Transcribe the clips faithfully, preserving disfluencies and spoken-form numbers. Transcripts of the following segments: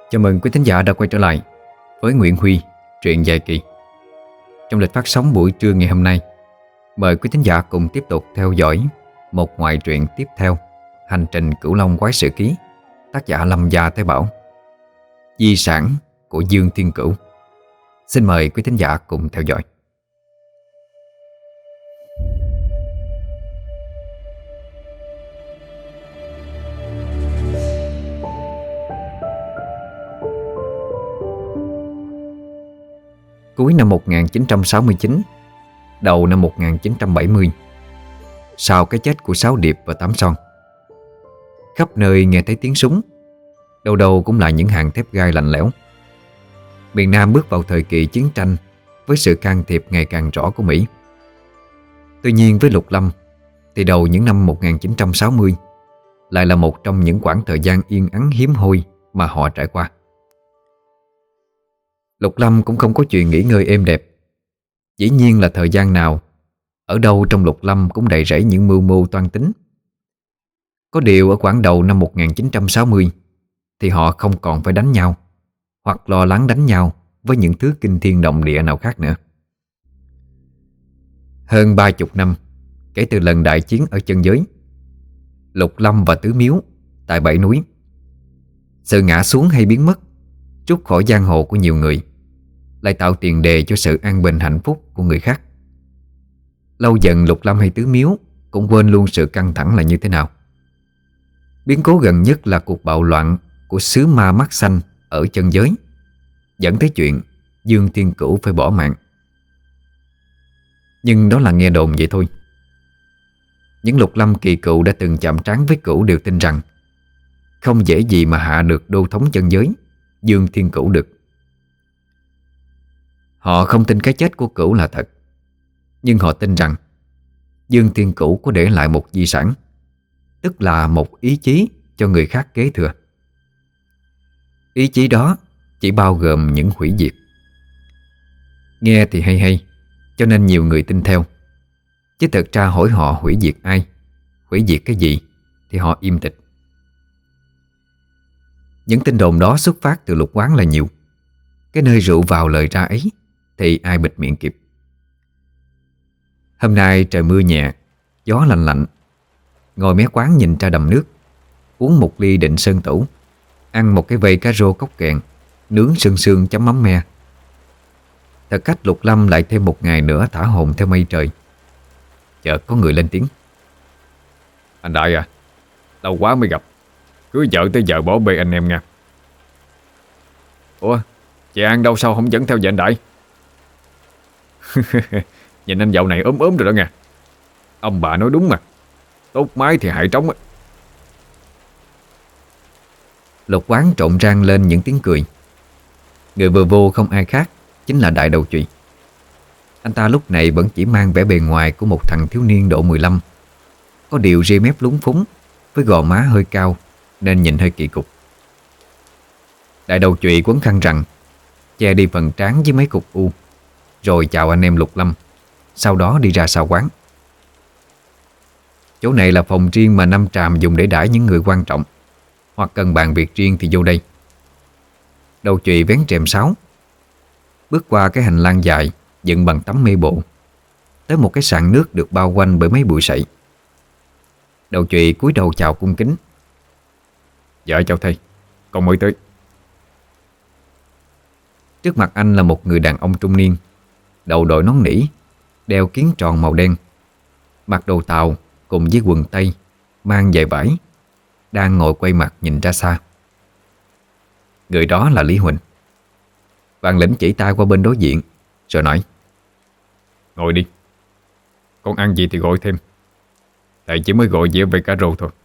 Chào mừng quý thính giả đã quay trở lại với Nguyễn Huy, truyện dài kỳ. Trong lịch phát sóng buổi trưa ngày hôm nay, mời quý thính giả cùng tiếp tục theo dõi một ngoại truyện tiếp theo, Hành trình Cửu Long Quái Sự Ký, tác giả Lâm Gia Thái Bảo, di sản của Dương Thiên Cửu. Xin mời quý thính giả cùng theo dõi. Cuối năm một nghìn chín trăm sáu mươi chín, đầu năm một nghìn chín trăm bảy mươi, sau cái chết của Sáu Điệp và Tám Son, khắp nơi nghe thấy tiếng súng, đâu đâu cũng là những hàng thép gai lạnh lẽo. Miền Nam bước vào thời kỳ chiến tranh với sự can thiệp ngày càng rõ của Mỹ. Tuy nhiên với Lục Lâm thì đầu những năm một nghìn chín trăm sáu mươi lại là một trong những quãng thời gian yên ắng hiếm hoi mà họ trải qua. Lục Lâm cũng không có chuyện nghỉ ngơi êm đẹp. Dĩ nhiên là thời gian nào, ở đâu trong Lục Lâm cũng đầy rẫy những mưu mô toan tính. Có điều ở khoảng đầu năm một nghìn chín trăm sáu mươi thì họ không còn phải đánh nhau hoặc lo lắng đánh nhau với những thứ kinh thiên động địa nào khác nữa. Hơn ba chục năm kể từ lần đại chiến ở chân giới, Lục Lâm và Tứ Miếu tại Bảy Núi, sự ngã xuống hay biến mất trút khỏi giang hồ của nhiều người lại tạo tiền đề cho sự an bình hạnh phúc của người khác. Lâu dần Lục Lâm hay Tứ Miếu cũng quên luôn sự căng thẳng là như thế nào. Biến cố gần nhất là cuộc bạo loạn của sứ ma mắt xanh ở chân giới, dẫn tới chuyện Dương Thiên Cửu phải bỏ mạng. Nhưng đó là nghe đồn vậy thôi. Những Lục Lâm kỳ cựu đã từng chạm trán với Cửu đều tin rằng không dễ gì mà hạ được đô thống chân giới Dương Thiên Cửu được. Họ không tin cái chết của Cửu là thật, nhưng họ tin rằng Dương Thiên Cửu có để lại một di sản, tức là một ý chí cho người khác kế thừa. Ý chí đó chỉ bao gồm những hủy diệt. Nghe thì hay hay, cho nên nhiều người tin theo. Chứ thật ra hỏi họ hủy diệt ai, hủy diệt cái gì thì họ im tịch. Những tin đồn đó xuất phát từ Lục Quán là nhiều. Cái nơi rượu vào lời ra ấy thì ai bịt miệng kịp. Hôm nay trời mưa nhẹ, gió lạnh lạnh. Ngồi mé quán nhìn ra đầm nước, uống một ly Định Sơn Tửu, ăn một cái vây cá rô cốc kèn nướng sương sương chấm mắm me. Thật cách Lục Lâm lại thêm một ngày nữa thả hồn theo mây trời. Chợt có người lên tiếng: "Anh Đại à, lâu quá mới gặp. Cưới vợ tới giờ bỏ bê anh em nha." "Ủa, chị An đâu sao không dẫn theo vợ anh Đại?" "Nhìn anh dạo này ốm ốm rồi đó nha. Ông bà nói đúng mà, tốt mái thì hại trống á." Lục Quán trộn rang lên những tiếng cười. Người vừa vô không ai khác chính là Đại Đầu Chùy. Anh ta lúc này vẫn chỉ mang vẻ bề ngoài của một thằng thiếu niên độ mười lăm, có điều ria mép lúng phúng, với gò má hơi cao nên nhìn hơi kỳ cục. Đại Đầu Chùy quấn khăn rằn, che đi phần trán với mấy cục u, rồi chào anh em Lục Lâm, sau đó đi ra sau quán. Chỗ này là phòng riêng mà Năm Tràm dùng để đãi những người quan trọng, hoặc cần bàn việc riêng thì vô đây. Đầu Chùy vén rèm sáo, bước qua cái hành lang dài dựng bằng tấm mê bộ, tới một cái sàn nước được bao quanh bởi mấy bụi sậy. Đầu Chùy cúi đầu chào cung kính: "Dạ chào thầy, con mới tới." Trước mặt anh là một người đàn ông trung niên, đầu đội nón nỉ, đeo kiếng tròn màu đen, mặc đồ Tàu cùng với quần tây, mang giày vải, đang ngồi quay mặt nhìn ra xa. Người đó là Lý Huỳnh. Vạn Lĩnh chỉ tay qua bên đối diện rồi nói: "Ngồi đi, con ăn gì thì gọi thêm. Thầy chỉ mới gọi dĩa về cá rô thôi."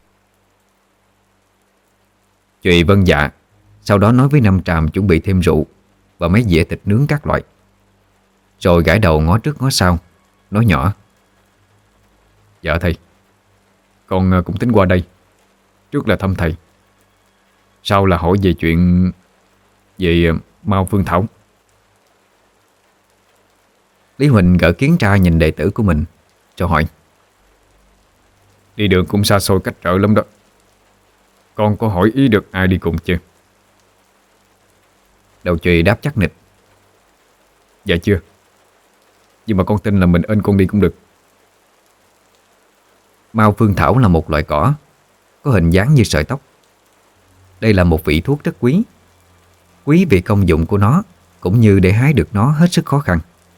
Chùy vâng dạ, sau đó nói với Năm Tràm chuẩn bị thêm rượu và mấy dĩa thịt nướng các loại. Rồi gãi đầu ngó trước ngó sau, nói nhỏ: "Dạ thầy, con cũng tính qua đây. Trước là thăm thầy, sau là hỏi về chuyện về Mao Phương Thảo." Lý Huỳnh gỡ kiến tra nhìn đệ tử của mình, cho hỏi: "Đi đường cũng xa xôi cách trở lắm đó. Con có hỏi ý được ai đi cùng chưa?" Đầu chùy đáp chắc nịch. Dạ chưa. Nhưng mà con tin là mình ên con đi cũng được. Mao phương thảo là một loại cỏ có hình dáng như sợi tóc. Đây là một vị thuốc rất quý. Quý vì công dụng của nó, cũng như để hái được nó hết sức khó khăn.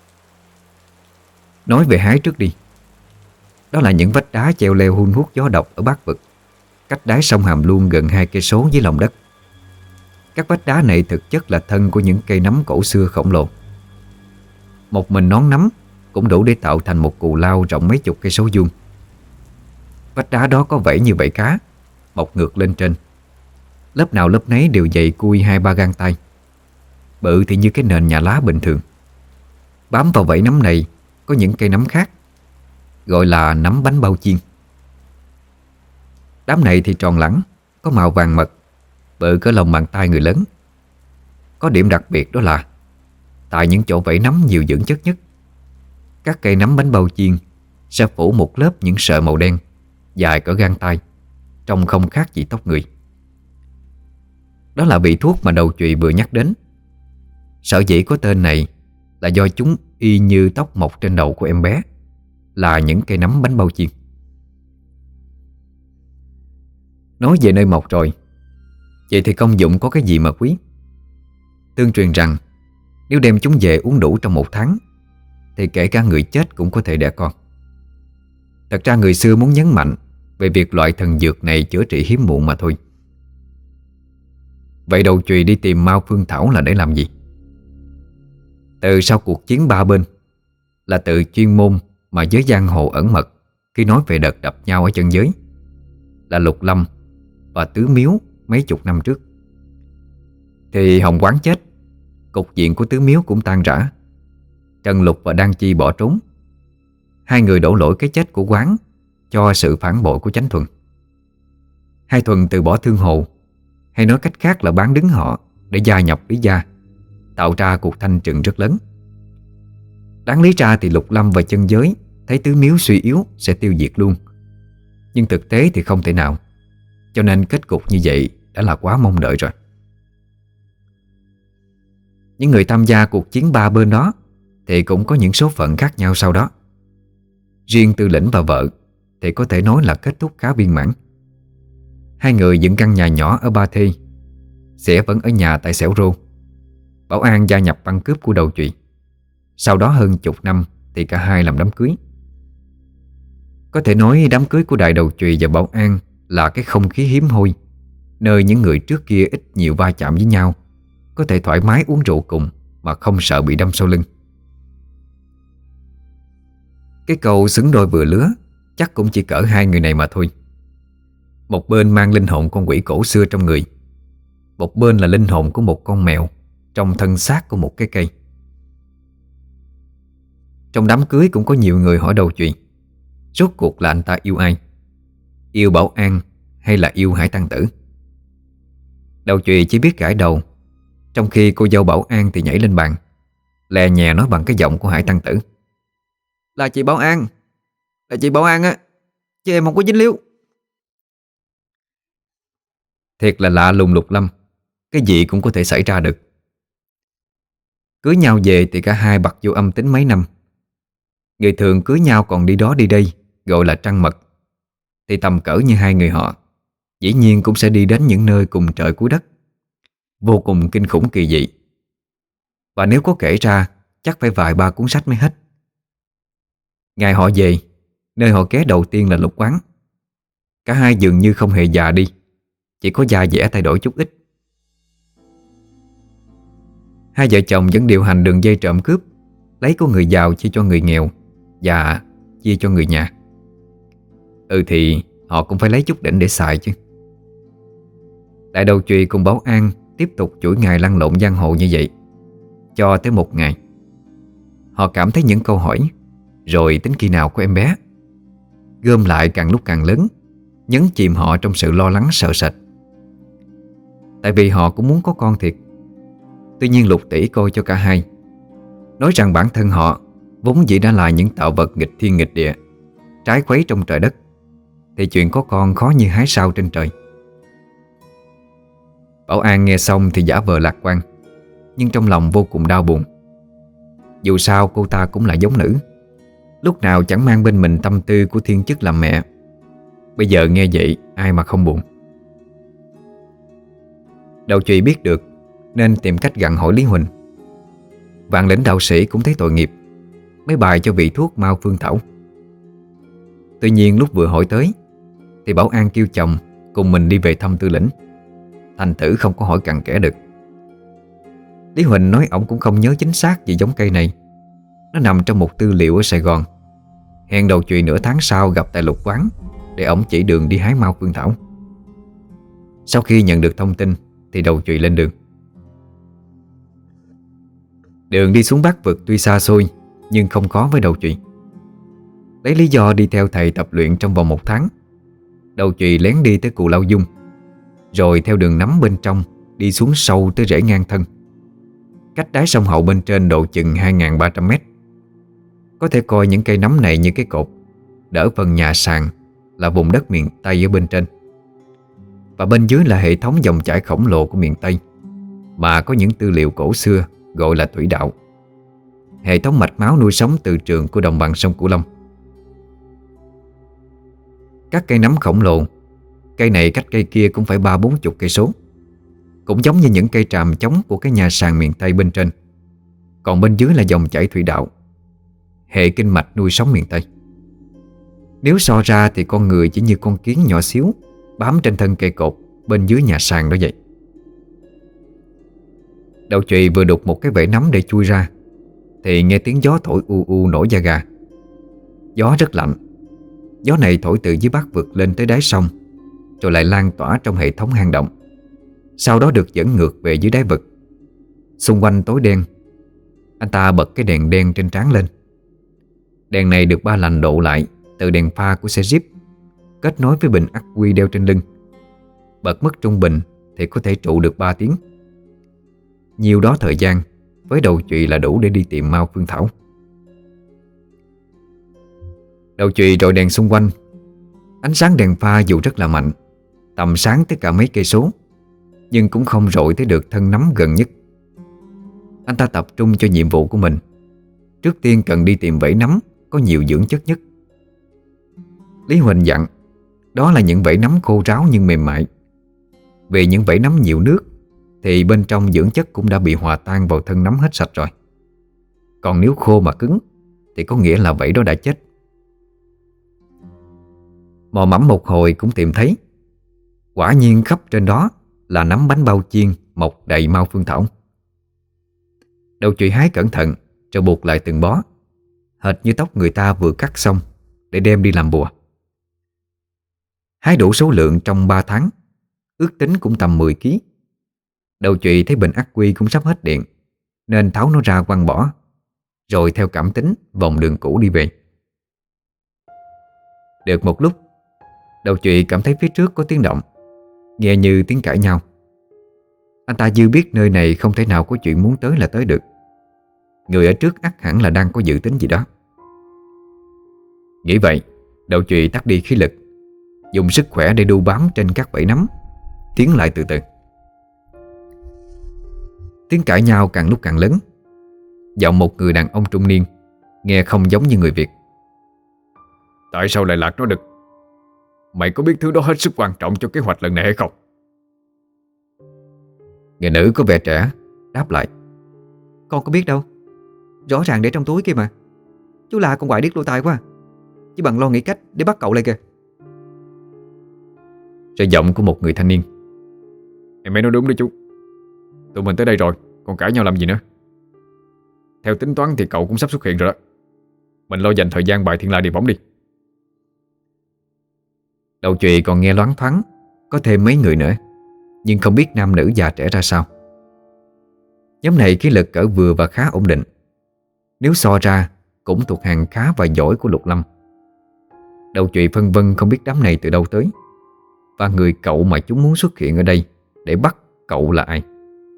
Nói về hái trước đi. Đó là những vách đá treo leo hun hút gió độc ở Bắc Vực, cách đáy sông Hàm Luông gần hai cây số dưới lòng đất. Các vách đá này thực chất là thân của những cây nấm cổ xưa khổng lồ. Một mình nón nấm cũng đủ để tạo thành một cù lao rộng mấy chục cây số vuông. Vách đá đó có vảy như vảy cá, mọc ngược lên trên. Lớp nào lớp nấy đều dày cui hai ba gang tay, bự thì như cái nền nhà lá bình thường. Bám vào vảy nấm này có những cây nấm khác, gọi là nấm bánh bao chiên. Đám này thì tròn lẳng, có màu vàng mật, bự cỡ lòng bàn tay người lớn. Có điểm đặc biệt đó là tại những chỗ vảy nấm nhiều dưỡng chất nhất, các cây nấm bánh bao chiên sẽ phủ một lớp những sợi màu đen dài cỡ gang tay, trông không khác gì tóc người. Đó là vị thuốc mà đầu chùy vừa nhắc đến. Sở dĩ có tên này là do chúng y như tóc mọc trên đầu của em bé, là những cây nấm bánh bao chiên. Nói về nơi mọc rồi, vậy thì công dụng có cái gì mà quý? Tương truyền rằng nếu đem chúng về uống đủ trong một tháng thì kể cả người chết cũng có thể đẻ con. Thật ra người xưa muốn nhấn mạnh về việc loại thần dược này chữa trị hiếm muộn mà thôi. Vậy đầu chùy đi tìm Mao Phương Thảo là để làm gì? Từ sau cuộc chiến ba bên là tự chuyên môn mà giới giang hồ ẩn mật khi nói về đợt đập nhau ở chân giới, là Lục Lâm và Tứ Miếu mấy chục năm trước. Thì Hồng Quán chết, cục diện của Tứ Miếu cũng tan rã. Trần Lục và Đan Chi bỏ trốn. Hai người đổ lỗi cái chết của Quán cho sự phản bội của Chánh Thuần. Hai Thuần từ bỏ Thương Hồ, hay nói cách khác là bán đứng họ để gia nhập Lý gia, tạo ra cuộc thanh trừng rất lớn. Đáng lý ra thì Lục Lâm và chân giới thấy Tứ Miếu suy yếu sẽ tiêu diệt luôn, nhưng thực tế thì không thể nào, cho nên kết cục như vậy đã là quá mong đợi rồi. Những người tham gia cuộc chiến ba bên đó thì cũng có những số phận khác nhau sau đó. Riêng Tư Lĩnh và vợ thì có thể nói là kết thúc khá viên mãn. Hai người dựng căn nhà nhỏ ở Ba Thê, sẽ vẫn ở nhà tại Xẻo Rô. Bảo An gia nhập băng cướp của đầu chùy. Sau đó hơn chục năm thì cả hai làm đám cưới. Có thể nói đám cưới của Đại Đầu Chùy và Bảo An là cái không khí hiếm hoi, nơi những người trước kia ít nhiều va chạm với nhau có thể thoải mái uống rượu cùng mà không sợ bị đâm sau lưng. Cái câu xứng đôi vừa lứa chắc cũng chỉ cỡ hai người này mà thôi. Một bên mang linh hồn con quỷ cổ xưa trong người, một bên là linh hồn của một con mèo trong thân xác của một cái cây. Trong đám cưới cũng có nhiều người hỏi đầu chùy rốt cuộc là anh ta yêu ai, yêu Bảo An hay là yêu Hải Tăng Tử. Đầu chùy chỉ biết gãi đầu, trong khi cô dâu Bảo An thì nhảy lên bàn, lè nhè nói bằng cái giọng của Hải Tăng Tử: "Là chị Bảo An, là chị Bảo An á, chứ em không có dính líu." Thiệt là lạ lùng Lục Lâm, cái gì cũng có thể xảy ra được. Cưới nhau về thì cả hai bặt vô âm tính mấy năm. Người thường cưới nhau còn đi đó đi đây, gọi là trăng mật. Thì tầm cỡ như hai người họ dĩ nhiên cũng sẽ đi đến những nơi cùng trời cuối đất, vô cùng kinh khủng kỳ dị. Và nếu có kể ra chắc phải vài ba cuốn sách mới hết. Ngày họ về, nơi họ ghé đầu tiên là Lục Quán. Cả hai dường như không hề già đi, chỉ có da dẻ thay đổi chút ít. Hai vợ chồng vẫn điều hành đường dây trộm cướp, lấy của người giàu chia cho người nghèo và chia cho người nhà. Ừ thì họ cũng phải lấy chút đỉnh để xài chứ. Đại Đầu Chùy cùng Bảo An tiếp tục chuỗi ngày lăn lộn giang hồ như vậy, cho tới một ngày họ cảm thấy những câu hỏi rồi tính khi nào của em bé gom lại càng lúc càng lớn, nhấn chìm họ trong sự lo lắng sợ sệt. Tại vì họ cũng muốn có con thiệt. Tuy nhiên Lục Tỷ coi cho cả hai, nói rằng bản thân họ vốn dĩ đã là những tạo vật nghịch thiên nghịch địa, trái khuấy trong trời đất, thì chuyện có con khó như hái sao trên trời. Bảo An nghe xong thì giả vờ lạc quan, nhưng trong lòng vô cùng đau buồn. Dù sao cô ta cũng là giống nữ, lúc nào chẳng mang bên mình tâm tư của thiên chức làm mẹ. Bây giờ nghe vậy ai mà không buồn. Đầu chùy biết được nên tìm cách gặng hỏi Lý Huỳnh. Vạn Lĩnh đạo sĩ cũng thấy tội nghiệp, mới bài cho vị thuốc Mao Phương Thảo. Tuy nhiên lúc vừa hỏi tới thì Bảo An kêu chồng cùng mình đi về thăm Tư Lĩnh, thành thử không có hỏi cặn kẽ được. Lý Huỳnh nói ổng cũng không nhớ chính xác về giống cây này. Nó nằm trong một tư liệu ở Sài Gòn. Hẹn đầu chùy nửa tháng sau gặp tại Lục Quán để ổng chỉ đường đi hái Mao Phương Thảo. Sau khi nhận được thông tin thì đầu chùy lên đường. Đường đi xuống Bắc Vực tuy xa xôi nhưng không khó với đầu chùy. Lấy lý do đi theo thầy tập luyện trong vòng một tháng, đầu chùy lén đi tới Cù Lao Dung, rồi theo đường nắm bên trong đi xuống sâu tới rễ ngang thân, cách đáy sông Hậu bên trên độ chừng hai nghìn ba trăm mét. Có thể coi những cây nấm này như cái cột đỡ phần nhà sàn là vùng đất miền Tây ở bên trên, và bên dưới là hệ thống dòng chảy khổng lồ của miền Tây mà có những tư liệu cổ xưa gọi là thủy đạo, hệ thống mạch máu nuôi sống từ trường của đồng bằng sông Cửu Long. Các cây nấm khổng lồ, cây này cách cây kia cũng phải ba bốn chục cây số, cũng giống như những cây tràm chống của cái nhà sàn miền Tây bên trên. Còn bên dưới là dòng chảy thủy đạo, hệ kinh mạch nuôi sống miền Tây. Nếu so ra thì con người chỉ như con kiến nhỏ xíu bám trên thân cây cột bên dưới nhà sàn đó vậy. Đầu chùy vừa đục một cái vảy nấm để chui ra thì nghe tiếng gió thổi u u nổi da gà. Gió rất lạnh. Gió này thổi từ dưới Bắc Vực lên tới đáy sông, rồi lại lan tỏa trong hệ thống hang động, sau đó được dẫn ngược về dưới đáy vực. Xung quanh tối đen. Anh ta bật cái đèn đen trên trán lên. Đèn này được ba lành độ lại từ đèn pha của xe Jeep, kết nối với bình ắc quy đeo trên lưng. Bật mức trung bình thì có thể trụ được ba tiếng. Nhiều đó thời gian với đầu chùy là đủ để đi tìm Mao Phương Thảo. Đầu chùy rọi đèn xung quanh. Ánh sáng đèn pha dù rất là mạnh, tầm sáng tới cả mấy cây số, nhưng cũng không rọi tới được thân nấm gần nhất. Anh ta tập trung cho nhiệm vụ của mình. Trước tiên cần đi tìm vảy nấm có nhiều dưỡng chất nhất. Lý Huỳnh dặn đó là những vảy nấm khô ráo nhưng mềm mại. Vì những vảy nấm nhiều nước thì bên trong dưỡng chất cũng đã bị hòa tan vào thân nấm hết sạch rồi. Còn nếu khô mà cứng thì có nghĩa là vảy đó đã chết. Mò mẫm một hồi cũng tìm thấy. Quả nhiên khắp trên đó là nấm bánh bao chiên mọc đầy Mao Phương Thảo. Đầu chùy hái cẩn thận rồi buộc lại từng bó, hệt như tóc người ta vừa cắt xong để đem đi làm bùa. Hái đủ số lượng trong ba tháng, ước tính cũng tầm mười ký. Đầu chùy thấy bình ắc quy cũng sắp hết điện nên tháo nó ra quăng bỏ, rồi theo cảm tính vòng đường cũ đi về. Được một lúc, đầu chùy cảm thấy phía trước có tiếng động, nghe như tiếng cãi nhau. Anh ta dư biết nơi này không thể nào có chuyện muốn tới là tới được. Người ở trước ắt hẳn là đang có dự tính gì đó. Nghĩ vậy, đầu chùy tắt đi khí lực, dùng sức khỏe để đu bám trên các vảy nấm, tiến lại từ từ. Tiếng cãi nhau càng lúc càng lớn. Giọng một người đàn ông trung niên nghe không giống như người Việt. Tại sao lại lạc nó được? Mày có biết thứ đó hết sức quan trọng cho kế hoạch lần này hay không? Người nữ có vẻ trẻ đáp lại. Con có biết đâu, rõ ràng để trong túi kia mà. Chú La con quại điếc lỗ tai quá, chỉ bằng lo nghĩ cách để bắt cậu lại kìa. Rồi giọng của một người thanh niên. Em mới nói đúng đấy chú. Tụi mình tới đây rồi, còn cãi nhau làm gì nữa? Theo tính toán thì cậu cũng sắp xuất hiện rồi đó. Mình lo dành thời gian bài thiên la địa võng đi. Đầu chùy còn nghe loáng thoáng có thêm mấy người nữa, nhưng không biết nam nữ già trẻ ra sao. Nhóm này khí lực cỡ vừa và khá ổn định. Nếu so ra cũng thuộc hàng khá và giỏi của Lục Lâm. Đầu chùy phân vân không biết đám này từ đâu tới, và người cậu mà chúng muốn xuất hiện ở đây để bắt cậu là ai.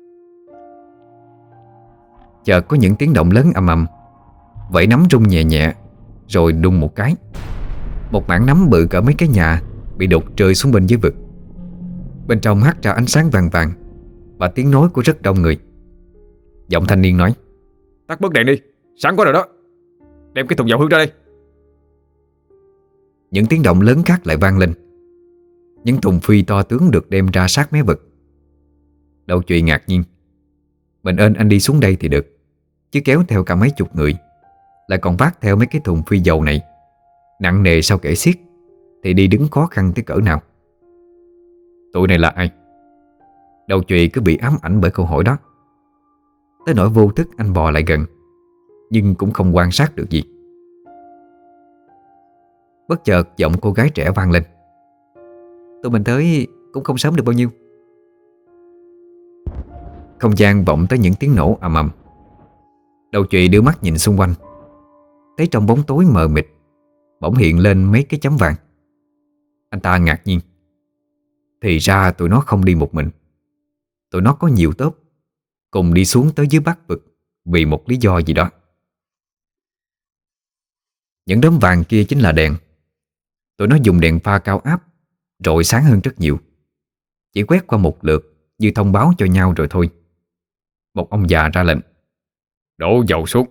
Chợt có những tiếng động lớn ầm ầm, vảy nấm rung nhẹ nhẹ, rồi đùng một cái, một mảng nấm bự cỡ mấy cái nhà bị đục rơi xuống bên dưới vực. Bên trong hắt ra ánh sáng vàng vàng và tiếng nói của rất đông người. Giọng thanh niên nói: Tắt bớt đèn đi, sáng quá rồi đó. Đem cái thùng dầu hương ra đây. Những tiếng động lớn khác lại vang lên. Những thùng phi to tướng được đem ra sát mé vực. Đầu Chùy ngạc nhiên. Mình ơn anh đi xuống đây thì được, chứ kéo theo cả mấy chục người, lại còn vác theo mấy cái thùng phi dầu này, nặng nề sao kể xiết, thì đi đứng khó khăn tới cỡ nào. Tụi này là ai? Đầu Chùy cứ bị ám ảnh bởi câu hỏi đó. Tới nỗi vô thức anh bò lại gần, nhưng cũng không quan sát được gì. Bất chợt giọng cô gái trẻ vang lên: Tụi mình tới cũng không sớm được bao nhiêu. Không gian vọng tới những tiếng nổ ầm ầm. Đầu Chùy đưa mắt nhìn xung quanh, thấy trong bóng tối mờ mịt bỗng hiện lên mấy cái chấm vàng. Anh ta ngạc nhiên. Thì ra tụi nó không đi một mình. Tụi nó có nhiều tốp, cùng đi xuống tới dưới Bắc vực vì một lý do gì đó. Những đốm vàng kia chính là đèn. Tụi nó dùng đèn pha cao áp, rọi sáng hơn rất nhiều. Chỉ quét qua một lượt như thông báo cho nhau rồi thôi. Một ông già ra lệnh: Đổ dầu xuống.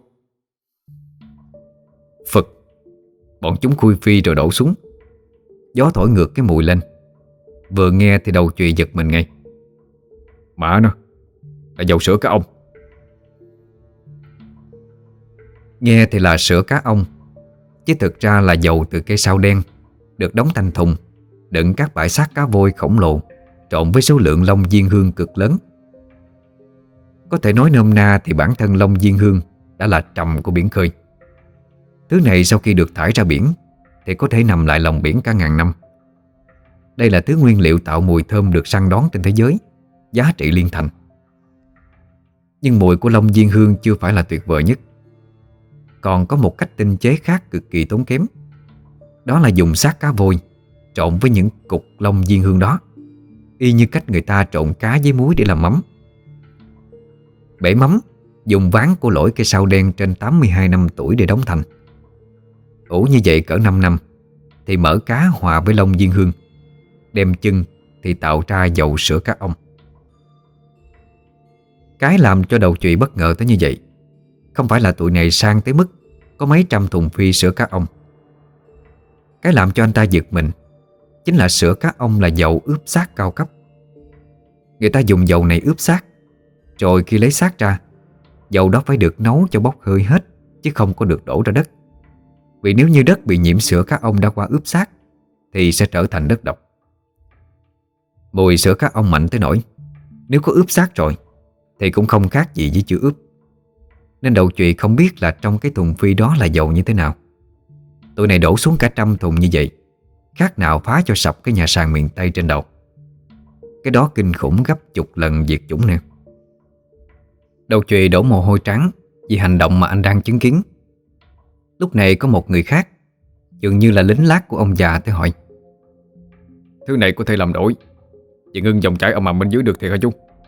Phật. Bọn chúng khui phi rồi đổ xuống. Gió thổi ngược cái mùi lên. Vừa nghe thì Đầu Chùy giật mình ngay. Mẹ nó, là dầu sữa cá ông. Nghe thì là sữa cá ông, chứ thực ra là dầu từ cây sao đen, được đóng thành thùng, đựng các bãi xác cá vôi khổng lồ, trộn với số lượng long diên hương cực lớn. Có thể nói nôm na thì bản thân long diên hương đã là trầm của biển khơi. Thứ này sau khi được thải ra biển thì có thể nằm lại lòng biển cả ngàn năm. Đây là thứ nguyên liệu tạo mùi thơm được săn đón trên thế giới, giá trị liên thành. Nhưng mùi của long diên hương chưa phải là tuyệt vời nhất. Còn có một cách tinh chế khác cực kỳ tốn kém. Đó là dùng xác cá vôi trộn với những cục long diên hương đó, y như cách người ta trộn cá với muối để làm mắm. Bể mắm dùng ván của lỗi cây sao đen trên tám mươi hai năm tuổi để đóng thành. Ủ như vậy cỡ năm năm thì mỡ cá hòa với long diên hương, đem chưng thì tạo ra dầu sữa cá ông. Cái làm cho Đầu Chùy bất ngờ tới như vậy không phải là tụi này sang tới mức có mấy trăm thùng phi sữa cá ông. Cái làm cho anh ta giật mình chính là sữa cá ông là dầu ướp xác cao cấp. Người ta dùng dầu này ướp xác, rồi khi lấy xác ra, dầu đó phải được nấu cho bốc hơi hết, chứ không có được đổ ra đất. Vì nếu như đất bị nhiễm sữa cá ông đã qua ướp xác thì sẽ trở thành đất độc. Mùi sữa cá ông mạnh tới nỗi nếu có ướp xác rồi thì cũng không khác gì với chưa ướp. Nên Đầu Chùy không biết là trong cái thùng phi đó là dầu như thế nào. Tụi này đổ xuống cả trăm thùng như vậy, khác nào phá cho sập cái nhà sàn miền Tây trên đầu. Cái đó kinh khủng gấp chục lần diệt chủng nè. Đầu Chùy đổ mồ hôi trắng vì hành động mà anh đang chứng kiến. Lúc này có một người khác, dường như là lính lác của ông già, tới hỏi: Thứ này có thể làm đổi và ngưng dòng chảy ầm ầm bên dưới được thiệt hả chú?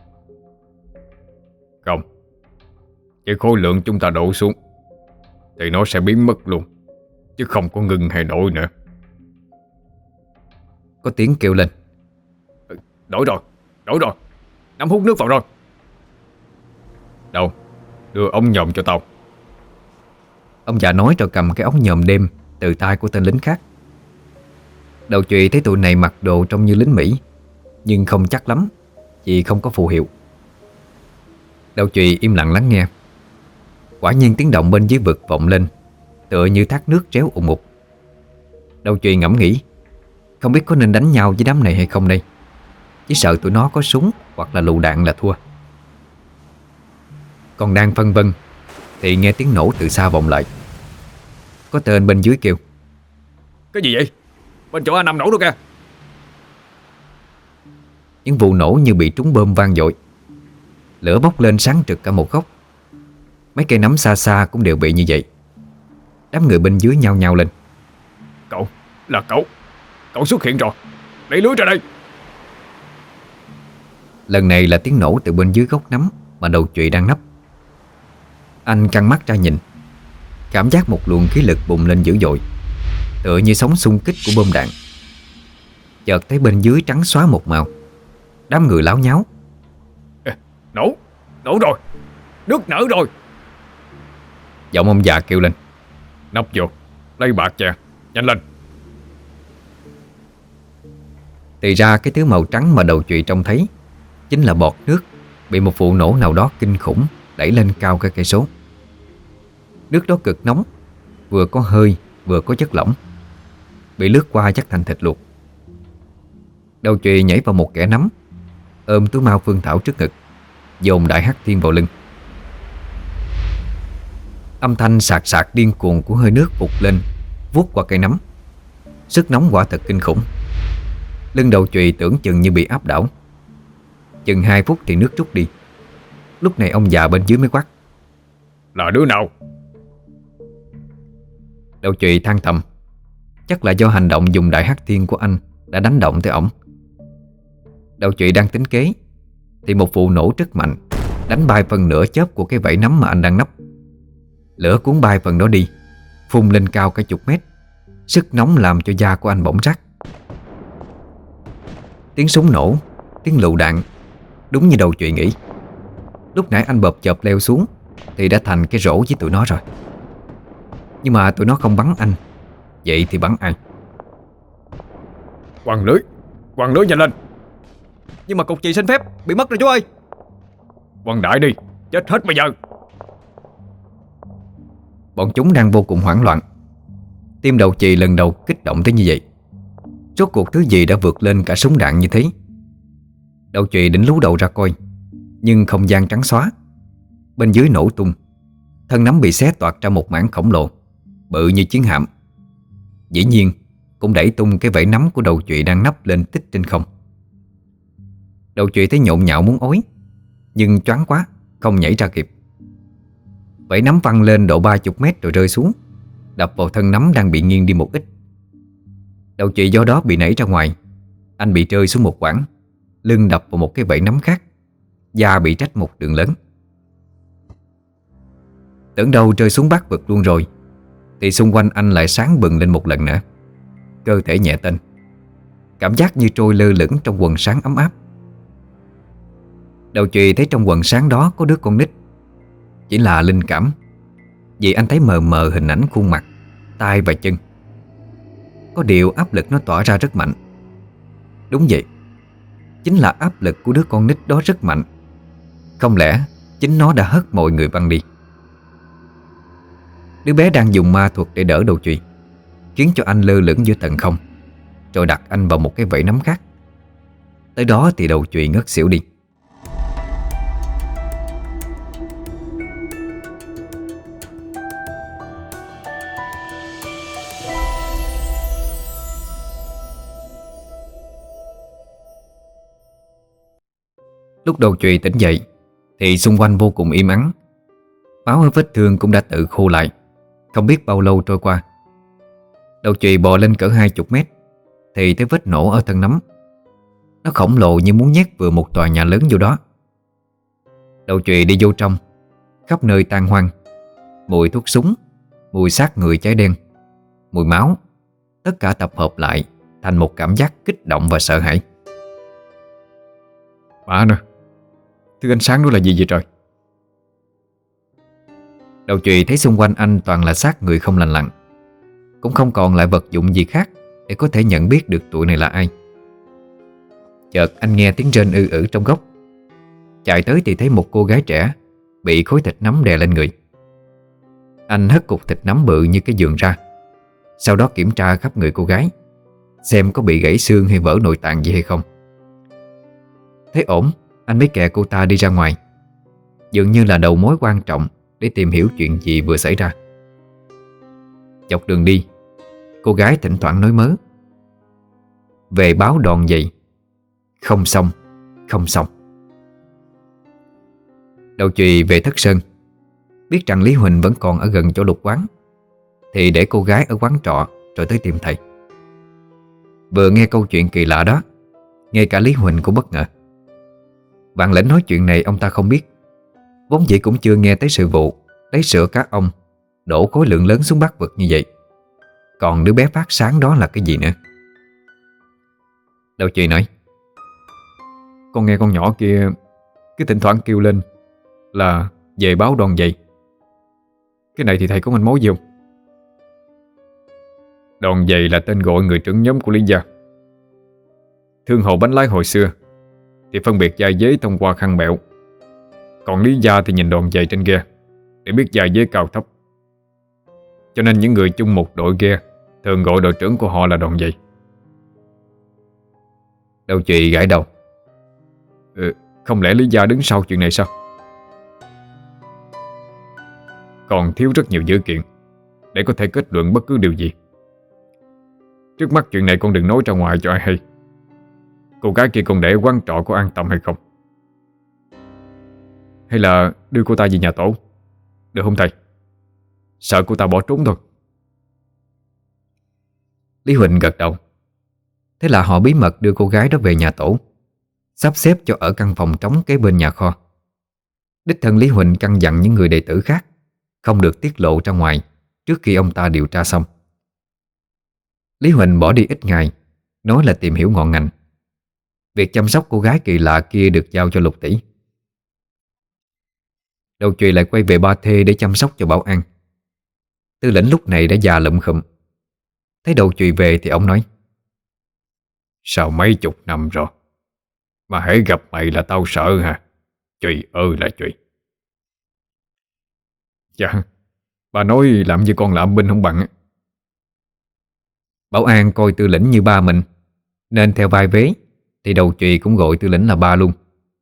Không. Với khối lượng chúng ta đổ xuống thì nó sẽ biến mất luôn, chứ không có ngưng hay đổi nữa. Có tiếng kêu lên: Đổi rồi, đổi rồi, nắm hút nước vào rồi. Đâu, đưa ống nhòm cho tao. Ông già nói rồi cầm cái ống nhòm đêm từ tay của tên lính khác. Đầu Chùy thấy tụi này mặc đồ trông như lính Mỹ, nhưng không chắc lắm vì không có phù hiệu. Đầu Chùy im lặng lắng nghe. Quả nhiên tiếng động bên dưới vực vọng lên, tựa như thác nước réo ùng ục. Đầu Chùy ngẫm nghĩ, không biết có nên đánh nhau với đám này hay không đây. Chỉ sợ tụi nó có súng hoặc là lựu đạn là thua. Còn đang phân vân thì nghe tiếng nổ từ xa vọng lại. Có tên bên dưới kêu: Cái gì vậy? Bên chỗ A năm nổ rồi kìa. Những vụ nổ như bị trúng bom vang dội. Lửa bốc lên sáng trực cả một góc. Mấy cây nấm xa xa cũng đều bị như vậy. Đám người bên dưới nhao nhao lên: Cậu, là cậu. Cậu xuất hiện rồi. Lấy lưới ra đây. Lần này là tiếng nổ từ bên dưới gốc nấm mà Đầu Chùy đang nấp. Anh căng mắt ra nhìn, cảm giác một luồng khí lực bùng lên dữ dội, tựa như sóng xung kích của bom đạn. Chợt thấy bên dưới trắng xóa một màu. Đám người láo nháo: Ê, nổ, nổ rồi. Nước nở rồi. Giọng ông già kêu lên. Nóc vô, lấy bạc chè, nhanh lên. Thì ra cái thứ màu trắng mà đầu chùy trông thấy chính là bọt nước bị một vụ nổ nào đó kinh khủng đẩy lên cao cả cây số. Nước đó cực nóng, vừa có hơi vừa có chất lỏng, bị lướt qua chắc thành thịt luộc. Đầu chùy nhảy vào một kẻ nắm, ôm túi Mao Phương Thảo trước ngực, dồn Đại Hắc Thiên vào lưng. Âm thanh sạc sạc điên cuồng của hơi nước vụt lên, vuốt qua cây nắm. Sức nóng quả thật kinh khủng. Lưng đầu chùy tưởng chừng như bị áp đảo. Chừng hai phút thì nước rút đi. Lúc này ông già bên dưới mới quát. Là đứa nào? Đầu chùy than thầm. Chắc là do hành động dùng Đại Hắc Thiên của anh đã đánh động tới ổng. Đầu chùy đang tính kế thì một vụ nổ rất mạnh đánh bay phần nửa chớp của cái vảy nắm mà anh đang nấp. Lửa cuốn bay phần đó đi, phun lên cao cả chục mét. Sức nóng làm cho da của anh bỏng rát. Tiếng súng nổ, tiếng lựu đạn, đúng như đầu chùy nghĩ. Lúc nãy anh bợp chợp leo xuống thì đã thành cái rổ với tụi nó rồi. Nhưng mà tụi nó không bắn anh, vậy thì bắn ai? Quăng lưới, quăng lưới nhanh lên. Nhưng mà cục chì xin phép bị mất rồi chú ơi. Quăng đại đi, chết hết bây giờ. Bọn chúng đang vô cùng hoảng loạn. Tim đầu chì lần đầu kích động tới như vậy. Rốt cuộc thứ gì đã vượt lên cả súng đạn như thế? Đầu chì định lú đầu ra coi, nhưng không gian trắng xóa. Bên dưới nổ tung, thân nắm bị xé toạc ra một mảng khổng lồ, bự như chiến hạm. Dĩ nhiên cũng đẩy tung cái vảy nắm của đầu chùy đang nấp lên tích trên không. Đầu chùy thấy nhộn nhạo muốn ói, nhưng choáng quá không nhảy ra kịp. Vảy nắm văng lên độ ba chục mét rồi rơi xuống, đập vào thân nắm đang bị nghiêng đi một ít. Đầu chùy do đó bị nảy ra ngoài. Anh bị rơi xuống một quãng, lưng đập vào một cái vảy nắm khác, da bị rách một đường lớn. Tưởng đâu rơi xuống bát vực luôn rồi, thì xung quanh anh lại sáng bừng lên một lần nữa. Cơ thể nhẹ tênh, cảm giác như trôi lơ lửng trong quần sáng ấm áp. Đầu chùy thấy trong quần sáng đó có đứa con nít. Chỉ là linh cảm, vì anh thấy mờ mờ hình ảnh khuôn mặt, tay và chân. Có điều áp lực nó tỏa ra rất mạnh. Đúng vậy, chính là áp lực của đứa con nít đó rất mạnh. Không lẽ chính nó đã hất mọi người văng đi? Đứa bé đang dùng ma thuật để đỡ đầu chùy, khiến cho anh lơ lửng giữa tầng không, rồi đặt anh vào một cái vảy nắm khác. Tới đó thì đầu chùy ngất xỉu đi. Lúc đầu chùy tỉnh dậy thì xung quanh vô cùng im ắng. Máu ở vết thương cũng đã tự khô lại. Không biết bao lâu trôi qua. Đầu chùy bò lên cỡ hai chục mét thì thấy vết nổ ở thân nắm. Nó khổng lồ như muốn nhét vừa một tòa nhà lớn vô đó. Đầu chùy đi vô trong, khắp nơi tan hoang. Mùi thuốc súng, mùi xác người cháy đen, mùi máu, tất cả tập hợp lại thành một cảm giác kích động và sợ hãi. Bà nè, thứ ánh sáng đó là gì vậy trời? Đầu chùy thấy xung quanh anh toàn là xác người không lành lặn, cũng không còn lại vật dụng gì khác để có thể nhận biết được tụi này là ai. Chợt anh nghe tiếng rên ư ử trong góc. Chạy tới thì thấy một cô gái trẻ bị khối thịt nắm đè lên người. Anh hất cục thịt nắm bự như cái giường ra, sau đó kiểm tra khắp người cô gái, xem có bị gãy xương hay vỡ nội tạng gì hay không. Thấy ổn, anh mới kẹ cô ta đi ra ngoài, dường như là đầu mối quan trọng để tìm hiểu chuyện gì vừa xảy ra. Dọc đường đi, cô gái thỉnh thoảng nói mớ: về báo đòn vậy, không xong, không xong. Đầu chùy về Thất Sơn, biết rằng Lý Huỳnh vẫn còn ở gần chỗ Lục quán, thì để cô gái ở quán trọ rồi tới tìm thầy. Vừa nghe câu chuyện kỳ lạ đó, ngay cả Lý Huỳnh cũng bất ngờ. Vạn Lĩnh nói chuyện này ông ta không biết, vốn dĩ cũng chưa nghe tới sự vụ lấy sữa cá ông đổ khối lượng lớn xuống bát vực như vậy. Còn đứa bé phát sáng đó là cái gì nữa? Đầu chùy nói: con nghe con nhỏ kia cứ thỉnh thoảng kêu lên là về báo Đòn Giày. Cái này thì thầy có manh mối gì không? Đòn Giày là tên gọi người trưởng nhóm của Lý Gia. Thương hồ bánh lái hồi xưa thì phân biệt giai giới thông qua khăn bẹo, còn Lý Gia thì nhìn đòn giày trên ghe để biết giai giới cao thấp. Cho nên những người chung một đội ghe thường gọi đội trưởng của họ là đòn giày. Đầu chì gãi đầu. Ừ, không lẽ Lý Gia đứng sau chuyện này sao? Còn thiếu rất nhiều dữ kiện để có thể kết luận bất cứ điều gì. Trước mắt chuyện này con đừng nói ra ngoài cho ai hay. Cô gái kia còn để quán trọ có an tâm hay không? Hay là đưa cô ta về nhà tổ, được không thầy? Sợ cô ta bỏ trốn thôi. Lý Huỳnh gật đầu. Thế là họ bí mật đưa cô gái đó về nhà tổ, sắp xếp cho ở căn phòng trống kế bên nhà kho. Đích thân Lý Huỳnh căn dặn những người đệ tử khác không được tiết lộ ra ngoài trước khi ông ta điều tra xong. Lý Huỳnh bỏ đi ít ngày, nói là tìm hiểu ngọn ngành. Việc chăm sóc cô gái kỳ lạ kia được giao cho Lục Tỷ. Đầu chùy lại quay về Ba Thê để chăm sóc cho Bảo An. Tư lĩnh lúc này đã già lụm khụm. Thấy đầu chùy về thì ông nói: Sao mấy chục năm rồi mà hễ gặp mày là tao sợ hả? Chùy ơi là chùy. Dạ, bà nói làm như con làm binh không bằng. Bảo An coi Tư lĩnh như ba mình, nên theo vai vế thì đầu chùy cũng gọi Tư lĩnh là ba luôn.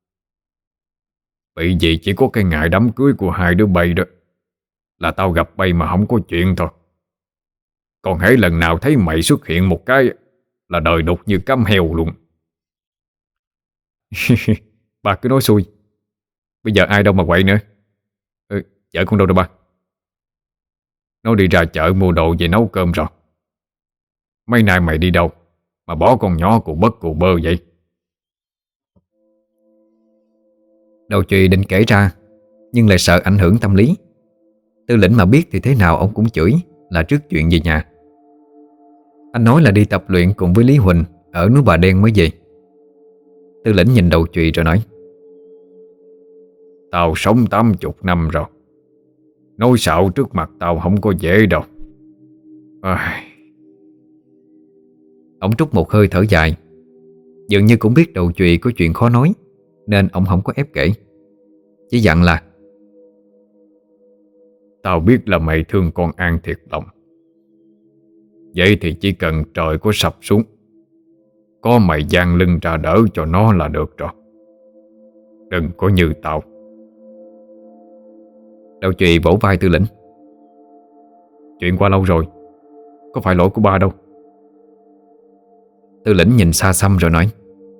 Bị gì chỉ có cái ngày đám cưới của hai đứa bay đó là tao gặp bay mà không có chuyện thôi. Còn hễ lần nào thấy mày xuất hiện một cái là đời đục như cắm heo luôn. Bà cứ nói xui. Bây giờ ai đâu mà quậy nữa. Ừ, vợ con đâu rồi ba? Nó đi ra chợ mua đồ về nấu cơm rồi. Mấy nay mày đi đâu mà bỏ con nhỏ cụ bất cụ bơ vậy? Đầu chùy định kể ra, nhưng lại sợ ảnh hưởng tâm lý. Tư lĩnh mà biết thì thế nào ông cũng chửi là trước chuyện về nhà. Anh nói là đi tập luyện cùng với Lý Huỳnh ở núi Bà Đen mới về. Tư lĩnh nhìn đầu chùy rồi nói: Tao sống tám chục năm rồi, nói xạo trước mặt tao không có dễ đâu. À... Ông trút một hơi thở dài. Dường như cũng biết đầu chùy có chuyện khó nói, nên ông không có ép kể, chỉ dặn là: Tao biết là mày thương con An thiệt lòng. Vậy thì chỉ cần trời có sập xuống, có mày dang lưng ra đỡ cho nó là được rồi. Đừng có như tao. Đầu chùy vỗ vai Tư lĩnh: Chuyện qua lâu rồi, có phải lỗi của ba đâu. Tư lĩnh nhìn xa xăm rồi nói: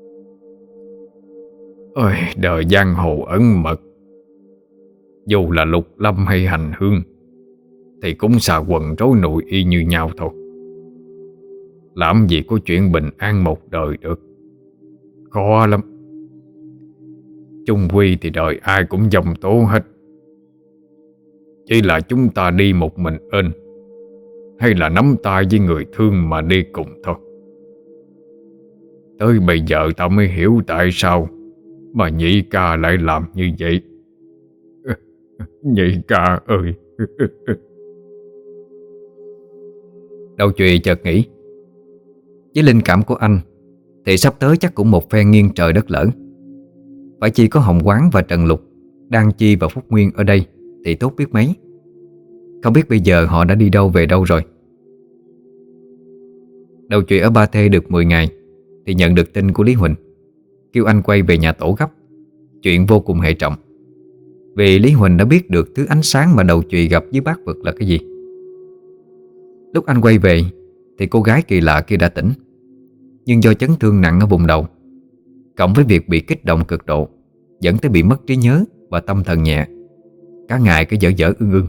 Ôi, đời giang hồ ẩn mật, dù là lục lâm hay hành hương thì cũng xà quần rối nội y như nhau thôi. Làm gì có chuyện bình an một đời được, khó lắm. Chung quy thì đời ai cũng dòng tố hết. Chỉ là chúng ta đi một mình ên, hay là nắm tay với người thương mà đi cùng thôi. Tới bây giờ tao mới hiểu tại sao mà nhị ca lại làm như vậy. Nhị ca ơi. Đầu chùy chợt nghĩ, với linh cảm của anh thì sắp tới chắc cũng một phen nghiêng trời đất lở. Phải chi có Hồng Quán và Trần Lục, Đan Chi và Phúc Nguyên ở đây thì tốt biết mấy. Không biết bây giờ họ đã đi đâu về đâu rồi. Đầu chùy ở Ba Thê được mười ngày thì nhận được tin của Lý Huỳnh, kêu anh quay về nhà tổ gấp. Chuyện vô cùng hệ trọng, vì Lý Huỳnh đã biết được thứ ánh sáng mà đầu chùy gặp dưới bát vực là cái gì. Lúc anh quay về thì cô gái kỳ lạ kia đã tỉnh, nhưng do chấn thương nặng ở vùng đầu, cộng với việc bị kích động cực độ, dẫn tới bị mất trí nhớ và tâm thần nhẹ. Cả ngày cứ dở dở ương ương.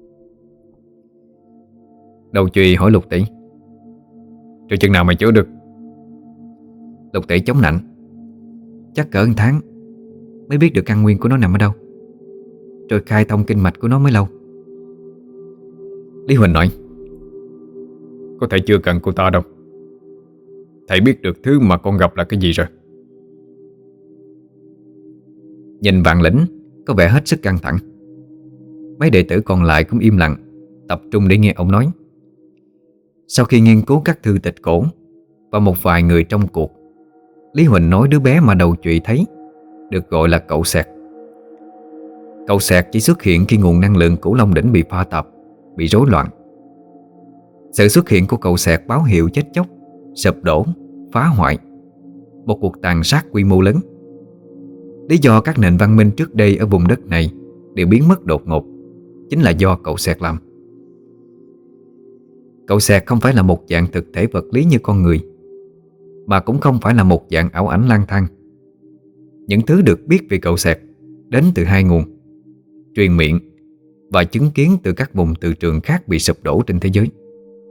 Đầu chùy hỏi Lục Tỷ: Rồi chừng nào mày chữa được? Lục Tỷ chống nạnh: Chắc cỡ một tháng mới biết được căn nguyên của nó nằm ở đâu, rồi khai thông kinh mạch của nó mới lâu. Lý Huỳnh nói: Có thể chưa cần cô ta đâu. Thầy biết được thứ mà con gặp là cái gì rồi. Nhìn Vạn Lĩnh có vẻ hết sức căng thẳng. Mấy đệ tử còn lại cũng im lặng, tập trung để nghe ông nói. Sau khi nghiên cứu các thư tịch cổ và một vài người trong cuộc, Lý Huỳnh nói đứa bé mà đầu trụy thấy được gọi là cậu Sẹt. Cậu Sẹt chỉ xuất hiện khi nguồn năng lượng Cửu Long Đỉnh bị pha tạp, bị rối loạn. Sự xuất hiện của cậu Sẹt báo hiệu chết chóc, sụp đổ, phá hoại, một cuộc tàn sát quy mô lớn. Lý do các nền văn minh trước đây ở vùng đất này đều biến mất đột ngột chính là do cậu Sẹt làm. Cậu Sẹt không phải là một dạng thực thể vật lý như con người, mà cũng không phải là một dạng ảo ảnh lang thang. Những thứ được biết về cậu Sẹt đến từ hai nguồn: truyền miệng và chứng kiến từ các vùng từ trường khác bị sụp đổ trên thế giới.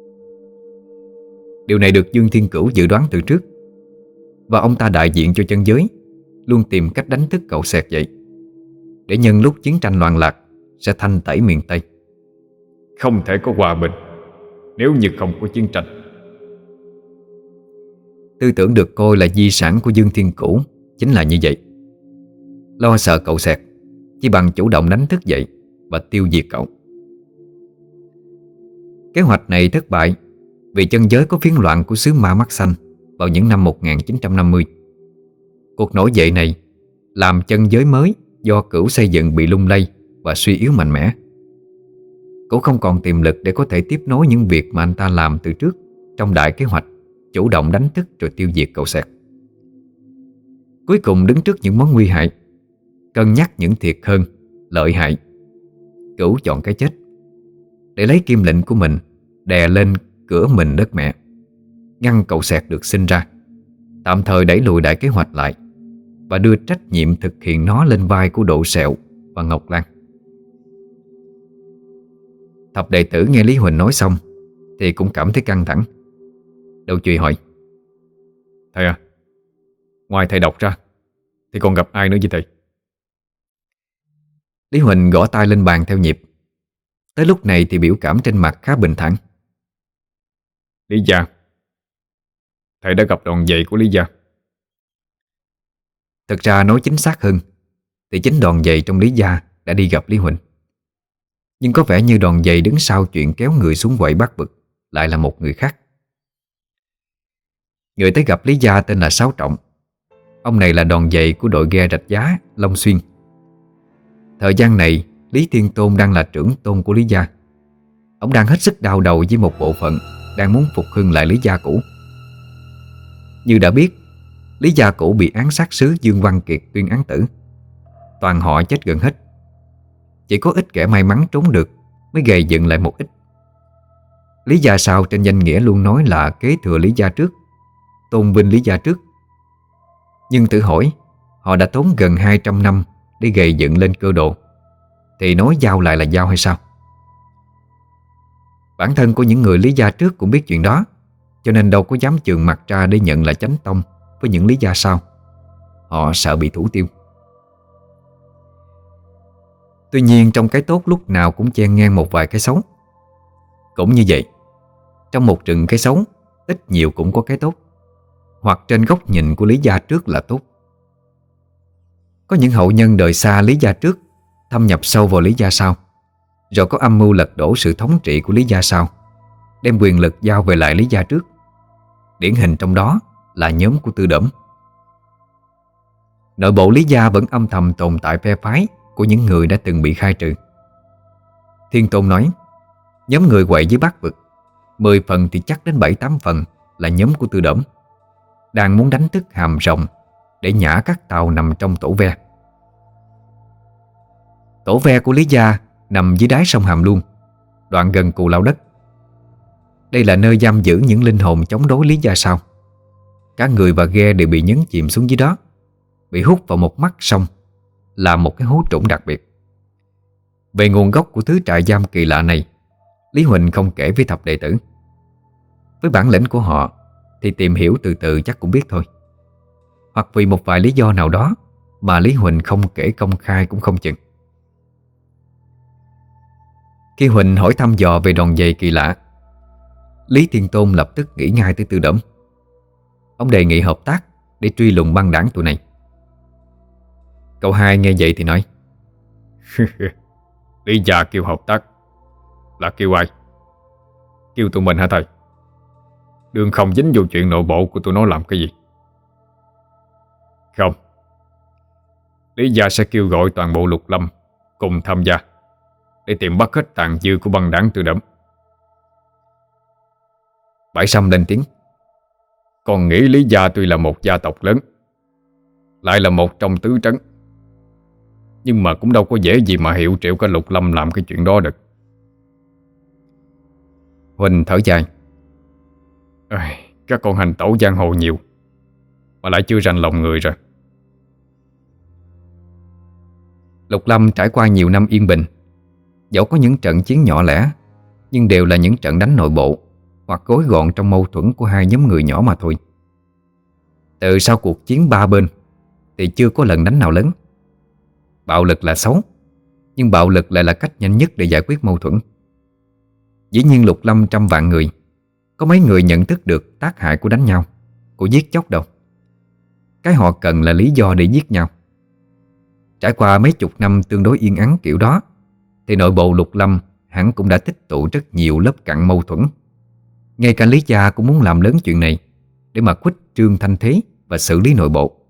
Điều này được Dương Thiên Cửu dự đoán từ trước, và ông ta đại diện cho chân giới luôn tìm cách đánh thức cậu Sẹt dậy, để nhân lúc chiến tranh loạn lạc sẽ thanh tẩy miền Tây. Không thể có hòa bình nếu như không có chiến tranh. Tư tưởng được coi là di sản của Dương Thiên Cửu chính là như vậy. Lo sợ cậu Sẹt, chỉ bằng chủ động đánh thức dậy và tiêu diệt cậu. Kế hoạch này thất bại vì chân giới có phiến loạn của xứ Ma Mắt Xanh vào những năm một nghìn chín trăm năm mươi. Cuộc nổi dậy này làm chân giới mới do Cửu xây dựng bị lung lay và suy yếu mạnh mẽ. Cửu không còn tiềm lực để có thể tiếp nối những việc mà anh ta làm từ trước trong đại kế hoạch chủ động đánh thức rồi tiêu diệt cậu Sẹt. Cuối cùng đứng trước những mối nguy hại, cân nhắc những thiệt hơn, lợi hại, Cửu chọn cái chết để lấy kim lệnh của mình đè lên cửa mình đất mẹ, ngăn cậu Sẹt được sinh ra, tạm thời đẩy lùi đại kế hoạch lại và đưa trách nhiệm thực hiện nó lên vai của Độ Sẹo và Ngọc Lan. Thập đệ tử nghe Lý Huỳnh nói xong thì cũng cảm thấy căng thẳng. Đầu Chùy hỏi: Thầy à, ngoài thầy đọc ra thì còn gặp ai nữa vậy thầy? Lý Huỳnh gõ tay lên bàn theo nhịp. Tới lúc này thì biểu cảm trên mặt khá bình thản. Lý Gia. Thầy đã gặp đòn giày của Lý Gia. Thực ra nói chính xác hơn thì chính đòn giày trong Lý Gia đã đi gặp Lý Huỳnh. Nhưng có vẻ như đòn giày đứng sau chuyện kéo người xuống quậy Bắc Vực lại là một người khác. Người tới gặp Lý Gia tên là Sáu Trọng. Ông này là đòn giày của đội ghe Rạch Giá, Long Xuyên. Thời gian này Lý Thiên Tôn đang là trưởng tôn của Lý Gia. Ông đang hết sức đau đầu với một bộ phận đang muốn phục hưng lại Lý Gia cũ. Như đã biết, Lý Gia cũ bị án sát sứ Dương Văn Kiệt tuyên án tử. Toàn họ chết gần hết. Chỉ có ít kẻ may mắn trốn được mới gầy dựng lại một ít. Lý Gia sau trên danh nghĩa luôn nói là kế thừa Lý Gia trước, tôn vinh Lý Gia trước. Nhưng tự hỏi, họ đã tốn gần hai trăm năm để gầy dựng lên cơ đồ, thì nói giao lại là giao hay sao? Bản thân của những người Lý Gia trước cũng biết chuyện đó, cho nên đâu có dám chườm mặt ra để nhận là chánh tông với những Lý Gia sau. Họ sợ bị thủ tiêu. Tuy nhiên trong cái tốt lúc nào cũng chen ngang một vài cái xấu. Cũng như vậy, trong một rừng cái xấu, ít nhiều cũng có cái tốt, hoặc trên góc nhìn của Lý Gia trước là tốt. Có những hậu nhân đời xa Lý Gia trước thâm nhập sâu vào Lý Gia sau, rồi có âm mưu lật đổ sự thống trị của Lý Gia sau, đem quyền lực giao về lại Lý Gia trước. Điển hình trong đó là nhóm của Tư Đổng. Nội bộ Lý Gia vẫn âm thầm tồn tại phe phái của những người đã từng bị khai trừ. Thiên Tôn nói, nhóm người quậy với Bắc Vực, mười phần thì chắc đến bảy tám phần là nhóm của Tư Đổng, đang muốn đánh thức Hàm Rồng để nhả các tàu nằm trong tổ ve. Tổ ve của Lý Gia nằm dưới đáy sông Hàm Luông, đoạn gần Cù Lao Đất. Đây là nơi giam giữ những linh hồn chống đối Lý Gia sau. Cả người và ghe đều bị nhấn chìm xuống dưới đó, bị hút vào một mắt sông, là một cái hố trũng đặc biệt. Về nguồn gốc của thứ trại giam kỳ lạ này, Lý Huỳnh không kể với thập đệ tử. Với bản lĩnh của họ thì tìm hiểu từ từ chắc cũng biết thôi. Hoặc vì một vài lý do nào đó mà Lý Huỳnh không kể công khai cũng không chừng. Khi Huỳnh hỏi thăm dò về đòn giày kỳ lạ, Lý Thiên Tôn lập tức nghĩ ngay tới Tư Đổng. Ông đề nghị hợp tác để truy lùng băng đảng tụi này. Cậu hai nghe vậy thì nói, Lý gia kêu hợp tác là kêu ai? Kêu tụi mình hả thầy? Đừng không dính vô chuyện nội bộ của tụi nó làm cái gì. Không. Lý gia sẽ kêu gọi toàn bộ Lục Lâm cùng tham gia để tìm bắt hết tàn dư của băng đảng Từ Đổng. Bãi Sâm lên tiếng. Còn nghĩ Lý gia tuy là một gia tộc lớn, lại là một trong tứ trấn, nhưng mà cũng đâu có dễ gì mà hiệu triệu cả Lục Lâm làm cái chuyện đó được. Huỳnh thở dài. Ây, các con hành tẩu giang hồ nhiều mà lại chưa rành lòng người rồi. Lục Lâm trải qua nhiều năm yên bình, dẫu có những trận chiến nhỏ lẻ, nhưng đều là những trận đánh nội bộ hoặc gói gọn trong mâu thuẫn của hai nhóm người nhỏ mà thôi. Từ sau cuộc chiến ba bên thì chưa có lần đánh nào lớn. Bạo lực là xấu, nhưng bạo lực lại là cách nhanh nhất để giải quyết mâu thuẫn. Dĩ nhiên Lục Lâm trăm vạn người, có mấy người nhận thức được tác hại của đánh nhau, của giết chóc đâu. Cái họ cần là lý do để giết nhau. Trải qua mấy chục năm tương đối yên ắng kiểu đó, thì nội bộ Lục Lâm hẳn cũng đã tích tụ rất nhiều lớp cặn mâu thuẫn. Ngay cả Lý gia cũng muốn làm lớn chuyện này để mà khuếch trương thanh thế và xử lý nội bộ.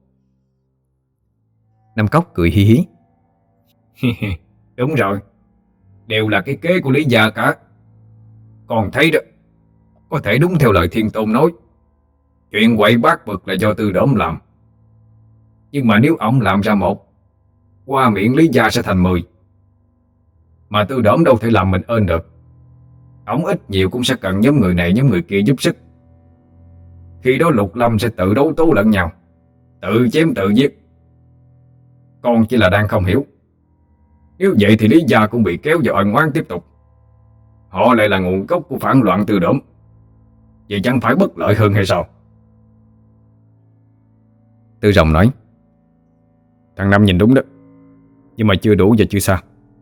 Nam Cốc cười hi hí. Đúng rồi, đều là cái kế của Lý gia cả. Còn thấy đó, có thể đúng theo lời Thiên Tôn nói, chuyện quậy bát vực là do Từ Đổng làm. Nhưng mà nếu ổng làm ra một, qua miệng Lý gia sẽ thành mười. Mà Từ Đổng đâu thể làm mình ơn được. Ổng ít nhiều cũng sẽ cần nhóm người này nhóm người kia giúp sức. Khi đó Lục Lâm sẽ tự đấu tố lẫn nhau, tự chém tự giết. Con chỉ là đang không hiểu, nếu vậy thì Lý gia cũng bị kéo vào ân oán tiếp tục. Họ lại là nguồn gốc của phản loạn Từ Đổng, vậy chẳng phải bất lợi hơn hay sao? Tư Rồng nói. Thằng Năm nhìn đúng đó, nhưng mà chưa đủ và chưa xa.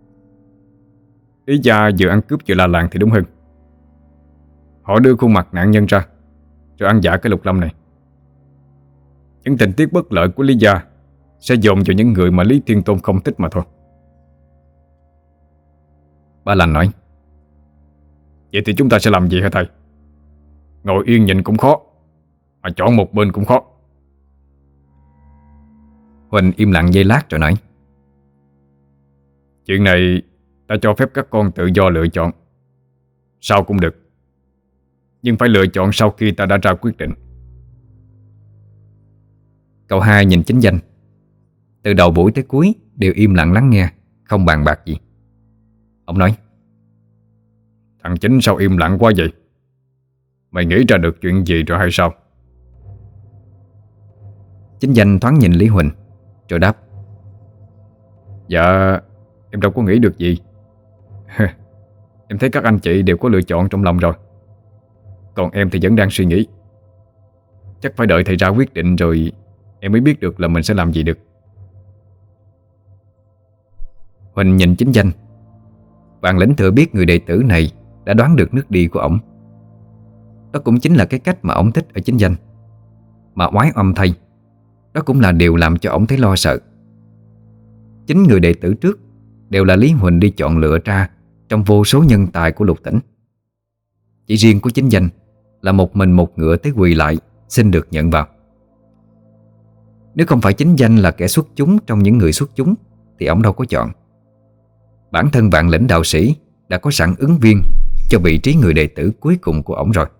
Lý gia vừa ăn cướp vừa la làng thì đúng hơn. Họ đưa khuôn mặt nạn nhân ra rồi ăn vạ cái Lục Lâm này. Những tình tiết bất lợi của Lý gia sẽ dồn vào những người mà Lý Thiên Tôn không thích mà thôi. Ba Lành nói. Vậy thì chúng ta sẽ làm gì hả thầy? Ngồi yên nhìn cũng khó, mà chọn một bên cũng khó. Huỳnh im lặng giây lát rồi nói. Chuyện này ta cho phép các con tự do lựa chọn, sao cũng được, nhưng phải lựa chọn sau khi ta đã ra quyết định. Cậu hai nhìn Chính Danh. Từ đầu buổi tới cuối đều im lặng lắng nghe, không bàn bạc gì. Ông nói. Thằng Chính sao im lặng quá vậy? Mày nghĩ ra được chuyện gì rồi hay sao? Chính Danh thoáng nhìn Lý Huỳnh rồi đáp. Dạ, em đâu có nghĩ được gì. Em thấy các anh chị đều có lựa chọn trong lòng rồi, còn em thì vẫn đang suy nghĩ. Chắc phải đợi thầy ra quyết định rồi em mới biết được là mình sẽ làm gì được. Huỳnh nhìn Chính Danh. Vạn Lĩnh thừa biết người đệ tử này đã đoán được nước đi của ổng. Đó cũng chính là cái cách mà ổng thích ở Chính Danh. Mà oái oăm thay, đó cũng là điều làm cho ổng thấy lo sợ. Chính người đệ tử trước đều là Lý Huỳnh đi chọn lựa ra trong vô số nhân tài của Lục Tỉnh. Chỉ riêng của Chính Danh là một mình một ngựa tới quỳ lại xin được nhận vào. Nếu không phải Chính Danh là kẻ xuất chúng trong những người xuất chúng thì ổng đâu có chọn. Bản thân Vạn Lĩnh đạo sĩ đã có sẵn ứng viên cho vị trí người đệ tử cuối cùng của ổng rồi.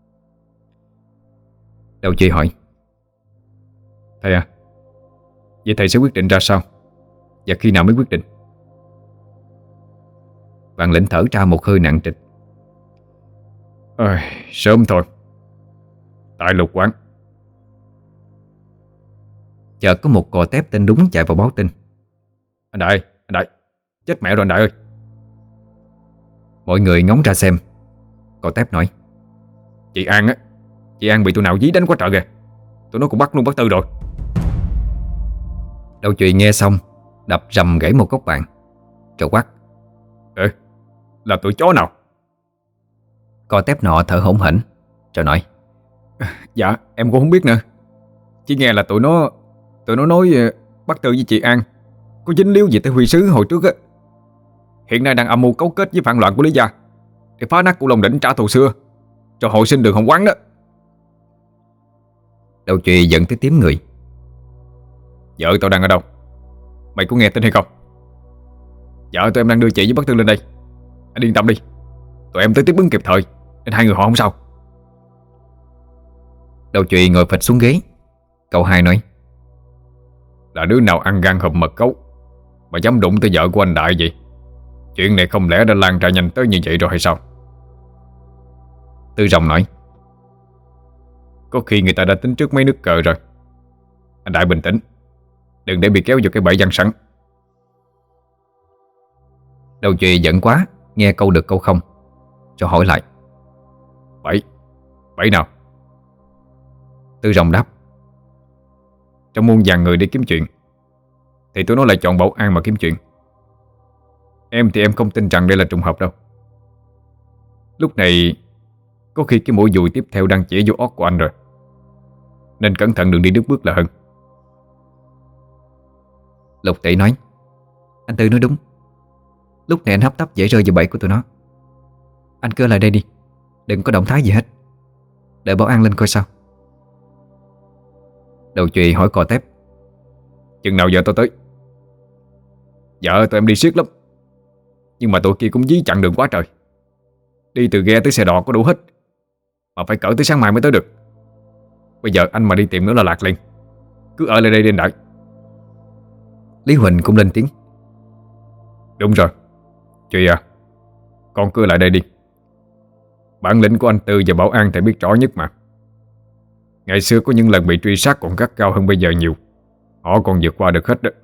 Đầu Chi hỏi. Thầy à, vậy thầy sẽ quyết định ra sao? Và khi nào mới quyết định? Vạn Lĩnh thở ra một hơi nặng trịch. Ôi, sớm thôi. Tại Lục quán. Chợt có một cò tép tên Đúng chạy vào báo tin. Anh Đại, anh Đại, chết mẹ rồi anh Đại ơi. Mọi người ngóng ra xem. Cò tép nói. Chị An á, chị An bị tụi nào dí đánh quá trời kìa. Tụi nó cũng bắt luôn bác Tư rồi. Đầu Chùy nghe xong đập rầm gãy một góc bàn rồi quát. Ừ, là tụi chó nào? Cò tép nọ thở hổn hển rồi nói. Dạ, em cũng không biết nữa. Chỉ nghe là tụi nó Tụi nó nói bác Tư với chị An có dính líu gì tới Huy Sứ hồi trước á. hiện nay đang âm mưu cấu kết với phản loạn của Lý gia để phá nát Cửu Long Đỉnh trả thù xưa, rồi hồi sinh Đường Hồng Quán đó. Đầu chùy dẫn tới tiếng người. Vợ tao đang ở đâu? Mày có nghe tin hay không? Vợ tụi em đang đưa chị với bác Tư lên đây. Anh yên tâm đi, tụi em tới tiếp ứng kịp thời, nên hai người họ không sao. Đầu chùy ngồi phịch xuống ghế. Cậu hai nói: Là đứa nào ăn gan hùm mật gấu mà dám đụng tới vợ của anh Đại vậy? Chuyện này không lẽ đã lan ra nhanh tới như vậy rồi hay sao? Tư Rồng nói: Có khi người ta đã tính trước mấy nước cờ rồi. Anh Đại bình tĩnh, đừng để bị kéo vào cái bẫy giăng sẵn. Đầu chùy giận quá, nghe câu được câu không, cho hỏi lại: Bẫy? Bẫy nào? Tư Rồng đáp: Trong muôn vàn người đi kiếm chuyện thì tụi nó lại chọn Bảo An mà kiếm chuyện. Em thì em không tin rằng đây là trùng hợp đâu. Lúc này có khi cái mũi dùi tiếp theo đang chỉ vô ót của anh rồi, nên cẩn thận đừng đi đứt bước là hơn. Lục Tỷ nói: Anh Tư nói đúng. Lúc này anh hấp tấp dễ rơi vào bẫy của tụi nó. Anh cứ lại đây đi, đừng có động thái gì hết, đợi Bảo An lên coi sao. Đầu chùy hỏi Cò Tép: Chừng nào giờ tôi tới? Vợ tụi em đi siết lắm, nhưng mà tụi kia cũng dí chặn đường quá trời. Đi từ ghe tới xe đò có đủ hết, mà phải cỡ tới sáng mai mới tới được. Bây giờ anh mà đi tìm nữa là lạc liền. Cứ ở lại đây đến đợi. Lý Huỳnh cũng lên tiếng: Đúng rồi, Chùy à, con cứ lại đây đi. Bản lĩnh của anh Tư và Bảo An thầy biết rõ nhất mà. Ngày xưa có những lần bị truy sát còn gắt cao hơn bây giờ nhiều. Họ còn vượt qua được hết đó.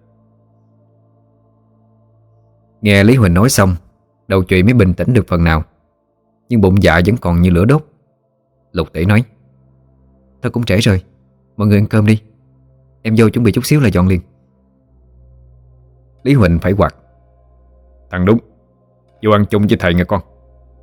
Nghe Lý Huỳnh nói xong, đầu chùy mới bình tĩnh được phần nào, nhưng bụng dạ vẫn còn như lửa đốt. Lục Tỷ nói: Thôi cũng trễ rồi, mọi người ăn cơm đi. Em vô chuẩn bị chút xíu là dọn liền. Lý Huỳnh phải quạt: Thằng đúng, vô ăn chung với thầy nghe con.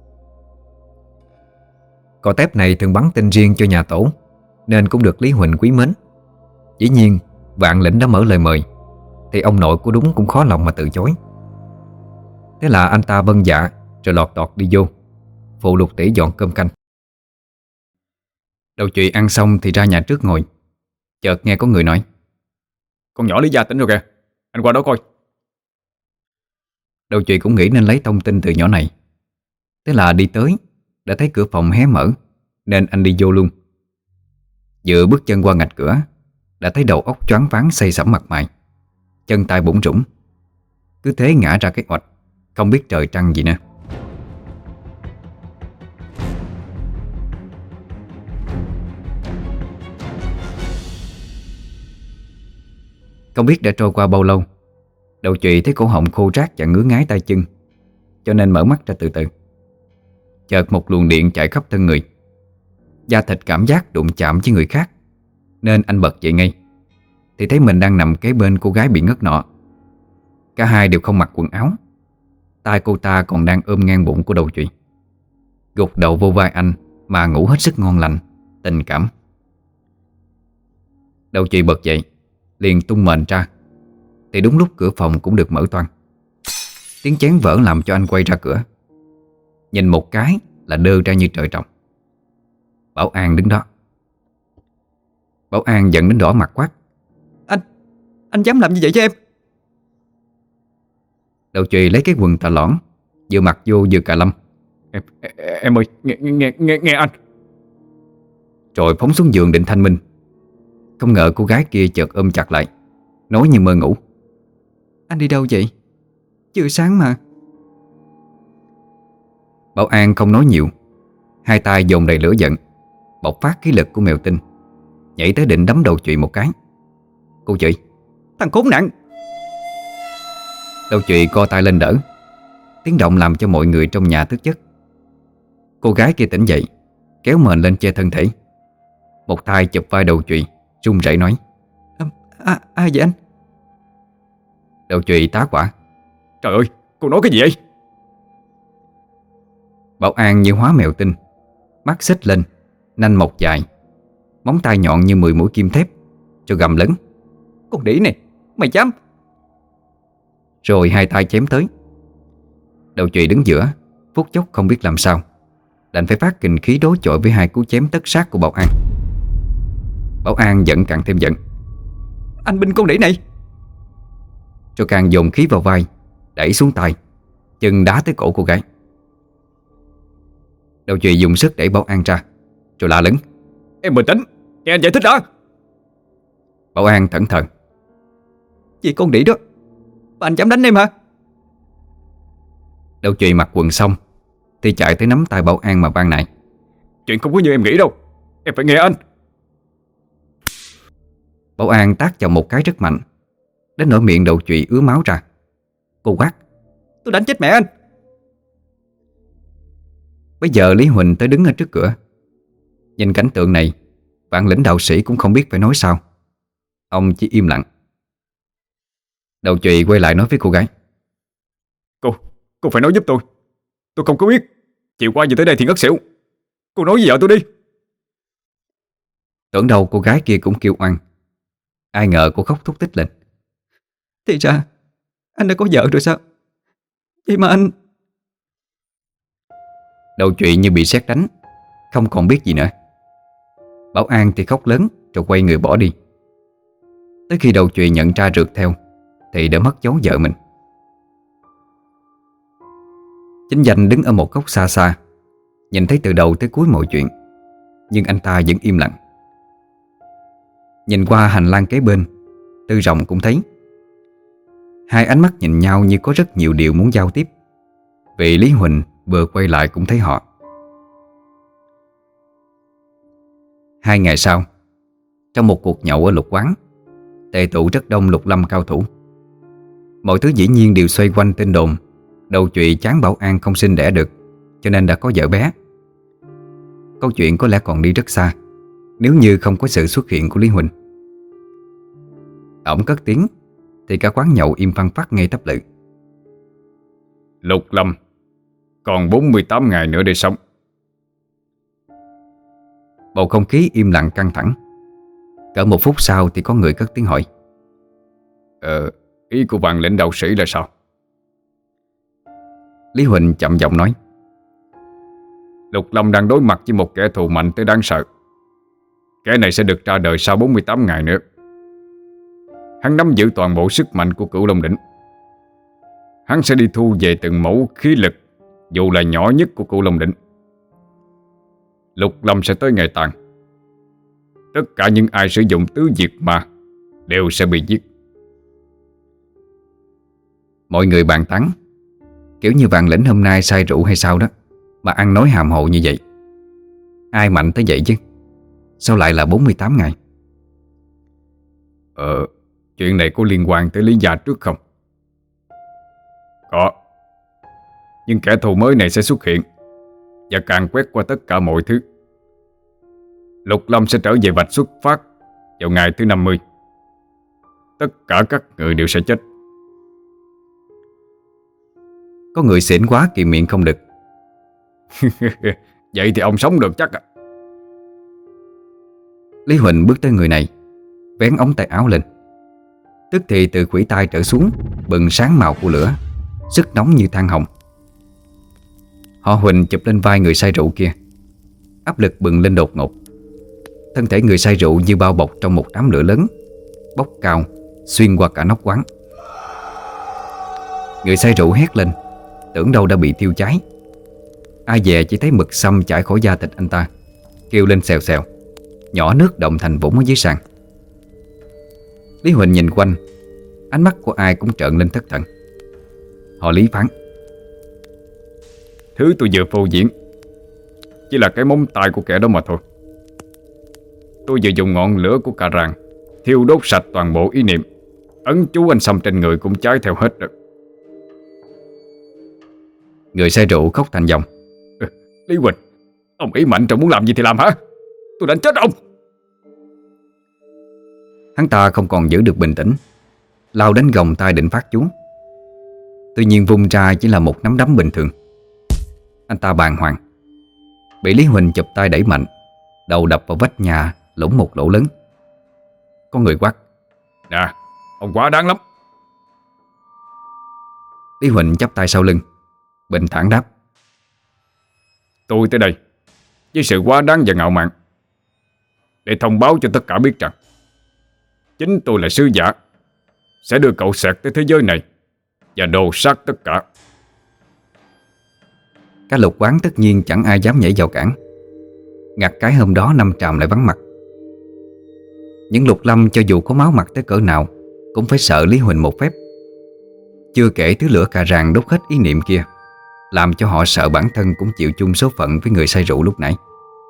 Cò Tép này thường bắn tên riêng cho nhà tổ, nên cũng được Lý Huỳnh quý mến. Dĩ nhiên Vạn Lĩnh đã mở lời mời, thì ông nội của đúng cũng khó lòng mà từ chối. Thế là anh ta vâng dạ, rồi lọt đọt đi vô phụ Lục Tỷ dọn cơm canh. Đầu chùy ăn xong thì ra nhà trước ngồi. Chợt nghe có người nói: Con nhỏ Lý gia tỉnh rồi kìa, anh qua đó coi. Đầu chùy cũng nghĩ nên lấy thông tin từ nhỏ này. Thế là đi tới, đã thấy cửa phòng hé mở, nên anh đi vô luôn. Vừa bước chân qua ngạch cửa, đã thấy đầu óc choáng váng xây sẩm mặt mày, chân tay bủn rủn, cứ thế ngã ra cái oạch, không biết trời trăng gì nữa. Không biết đã trôi qua bao lâu, đầu chùy thấy cổ họng khô rát và ngứa ngáy tay chân, cho nên mở mắt ra từ từ. Chợt một luồng điện chạy khắp thân người, da thịt cảm giác đụng chạm với người khác, nên anh bật dậy ngay, thì thấy mình đang nằm kế bên cô gái bị ngất nọ. Cả hai đều không mặc quần áo, tay cô ta còn đang ôm ngang bụng của đầu chùy, gục đầu vô vai anh mà ngủ hết sức ngon lành, tình cảm. Đầu chùy bật dậy, liền tung mền ra, thì đúng lúc cửa phòng cũng được mở toang. Tiếng chén vỡ làm cho anh quay ra cửa. Nhìn một cái là đơ ra như trời trồng. Bảo An đứng đó. Bảo An giận đến đỏ mặt quát: Anh, anh dám làm như vậy cho em? Đầu chùy lấy cái quần tà lõn, vừa mặc vô vừa cà lâm: Em, em ơi, nghe, nghe, nghe, nghe anh. Rồi phóng xuống giường định thanh minh. Không ngờ cô gái kia chợt ôm chặt lại, nói như mơ ngủ: Anh đi đâu vậy? Chưa sáng mà. Bảo An không nói nhiều, hai tay dồn đầy lửa giận, bộc phát khí lực của mèo tinh, nhảy tới định đấm đầu chùy một cái. Cô chửi: Thằng khốn nạn! Đầu chùy co tay lên đỡ. Tiếng động làm cho mọi người trong nhà thức giấc. Cô gái kia tỉnh dậy, kéo mền lên che thân thể, một tay chụp vai đầu chùy, run rẩy nói: À, à, ai vậy anh? Đầu chùy tá quả: Trời ơi, cô nói cái gì vậy? Bảo An như hóa mèo tinh, mắt xích lên, nanh mọc dài, móng tay nhọn như mười mũi kim thép, cho gầm lớn: Con đĩ này, mày dám! Rồi hai tay chém tới. Đầu chùy đứng giữa, phút chốc không biết làm sao, đành phải phát kình khí đối chọi với hai cú chém tất sát của Bảo An. Bảo An giận càng thêm giận. Anh binh con đĩ này! Rồi càng dồn khí vào vai, đẩy xuống tay, chân đá tới cổ cô gái. Đầu chùy dùng sức đẩy Bảo An ra, rồi la lớn. Em bình tĩnh, nghe anh giải thích đã. Bảo An thẫn thờ. Chị con đĩ đó, mà anh dám đánh em hả? Đầu chùy mặc quần xong thì chạy tới nắm tay Bảo An mà van nài. Chuyện không có như em nghĩ đâu, em phải nghe anh. Bảo An tát vào một cái rất mạnh, đến nỗi miệng đầu chùy ứa máu ra. Cô quát. Tôi đánh chết mẹ anh! Bây giờ Lý Huỳnh tới đứng ở trước cửa. Nhìn cảnh tượng này, bản lĩnh đạo sĩ cũng không biết phải nói sao. Ông chỉ im lặng. Đầu chùy quay lại nói với cô gái. Cô, cô phải nói giúp tôi. Tôi không có biết. Chiều qua giờ tới đây thì ngất xỉu. Cô nói với vợ tôi đi. Tưởng đâu cô gái kia cũng kêu oan. Ai ngờ cô khóc thút thít lên. Thì ra anh đã có vợ rồi sao? Vậy mà anh... Đầu chùy như bị sét đánh, không còn biết gì nữa. Bảo An thì khóc lớn rồi quay người bỏ đi. Tới khi đầu chùy nhận ra rượt theo thì đã mất dấu vợ mình. Chính Danh đứng ở một góc xa xa, nhìn thấy từ đầu tới cuối mọi chuyện, nhưng anh ta vẫn im lặng. Nhìn qua hành lang kế bên, Tư Rồng cũng thấy. Hai ánh mắt nhìn nhau như có rất nhiều điều muốn giao tiếp, vì Lý Huỳnh vừa quay lại cũng thấy họ. Hai ngày sau, trong một cuộc nhậu ở Lục Quán, tề tụ rất đông lục lâm cao thủ. Mọi thứ dĩ nhiên đều xoay quanh tin đồn đầu chùy chán Bảo An không sinh đẻ được, cho nên đã có vợ bé. Câu chuyện có lẽ còn đi rất xa nếu như không có sự xuất hiện của Lý Huỳnh. Ổng cất tiếng thì cả quán nhậu im phăng phắc ngay tấp lự. Lục Lâm, còn bốn mươi tám ngày nữa để sống. Bầu không khí im lặng căng thẳng. Cỡ một phút sau thì có người cất tiếng hỏi. Ờ, ý của bạn lĩnh đạo sĩ là sao? Lý Huỳnh chậm giọng nói. Lục Lâm đang đối mặt với một kẻ thù mạnh tới đáng sợ. Kẻ này sẽ được ra đời sau bốn mươi tám ngày nữa. Hắn nắm giữ toàn bộ sức mạnh của Cửu Long Đỉnh. Hắn sẽ đi thu về từng mẫu khí lực, dù là nhỏ nhất của Cửu Long Đỉnh. Lục Lâm sẽ tới ngày tàn. Tất cả những ai sử dụng tứ diệt ma đều sẽ bị giết. Mọi người bàn tán, kiểu như Vạn Lĩnh hôm nay say rượu hay sao đó mà ăn nói hàm hồ như vậy. Ai mạnh tới vậy chứ? Sao lại là bốn mươi tám ngày? Ờ, chuyện này có liên quan tới Lý gia trước không? Có. Nhưng kẻ thù mới này sẽ xuất hiện và càng quét qua tất cả mọi thứ. Lục Lâm sẽ trở về vạch xuất phát vào ngày thứ năm mươi. Tất cả các người đều sẽ chết. Có người xỉn quá kìm miệng không được. Vậy thì ông sống được chắc à? Lý Huỳnh bước tới người này, vén ống tay áo lên. Tức thì từ khuỷu tay trở xuống bừng sáng màu của lửa, sức nóng như than hồng. Họ Huỳnh chụp lên vai người say rượu kia. Áp lực bừng lên đột ngột. Thân thể người say rượu như bao bọc trong một đám lửa lớn, bốc cao xuyên qua cả nóc quán. Người say rượu hét lên, tưởng đâu đã bị thiêu cháy. Ai dè chỉ thấy mực xăm chảy khỏi da thịt anh ta, kêu lên xèo xèo, nhỏ nước động thành vũng ở dưới sàn. Lý Huỳnh nhìn quanh, ánh mắt của ai cũng trợn lên thất thần. Họ Lý phán. Thứ tôi vừa phô diễn chỉ là cái móng tay của kẻ đó mà thôi. Tôi vừa dùng ngọn lửa của cà ràng thiêu đốt sạch toàn bộ ý niệm. Ấn chú anh xăm trên người cũng cháy theo hết rồi. Người say rượu khóc thành dòng. Ừ, Lý Huỳnh, ông ý mạnh rồi muốn làm gì thì làm hả? Tôi đánh chết ông. Hắn ta không còn giữ được bình tĩnh, lao đến gồng tay định phát chú. Tuy nhiên vung ra chỉ là một nắm đấm bình thường. Anh ta bàng hoàng, bị Lý Huỳnh chụp tay đẩy mạnh, đầu đập vào vách nhà, lủng một lỗ lớn. Có người quát. Nè, ông quá đáng lắm. Lý Huỳnh chắp tay sau lưng, Bình thản đáp: Tôi tới đây với sự quá đáng và ngạo mạn để thông báo cho tất cả biết rằng chính tôi là sứ giả sẽ đưa cậu Sẹt tới thế giới này và đồ sát tất cả. Cả lục quán tất nhiên chẳng ai dám nhảy vào cản. Ngặt cái hôm đó Năm Tràm lại vắng mặt. Những Lục Lâm cho dù có máu mặt tới cỡ nào cũng phải sợ Lý Huỳnh một phép. Chưa kể thứ lửa cà ràng đốt hết ý niệm kia, làm cho họ sợ bản thân cũng chịu chung số phận với người say rượu lúc nãy.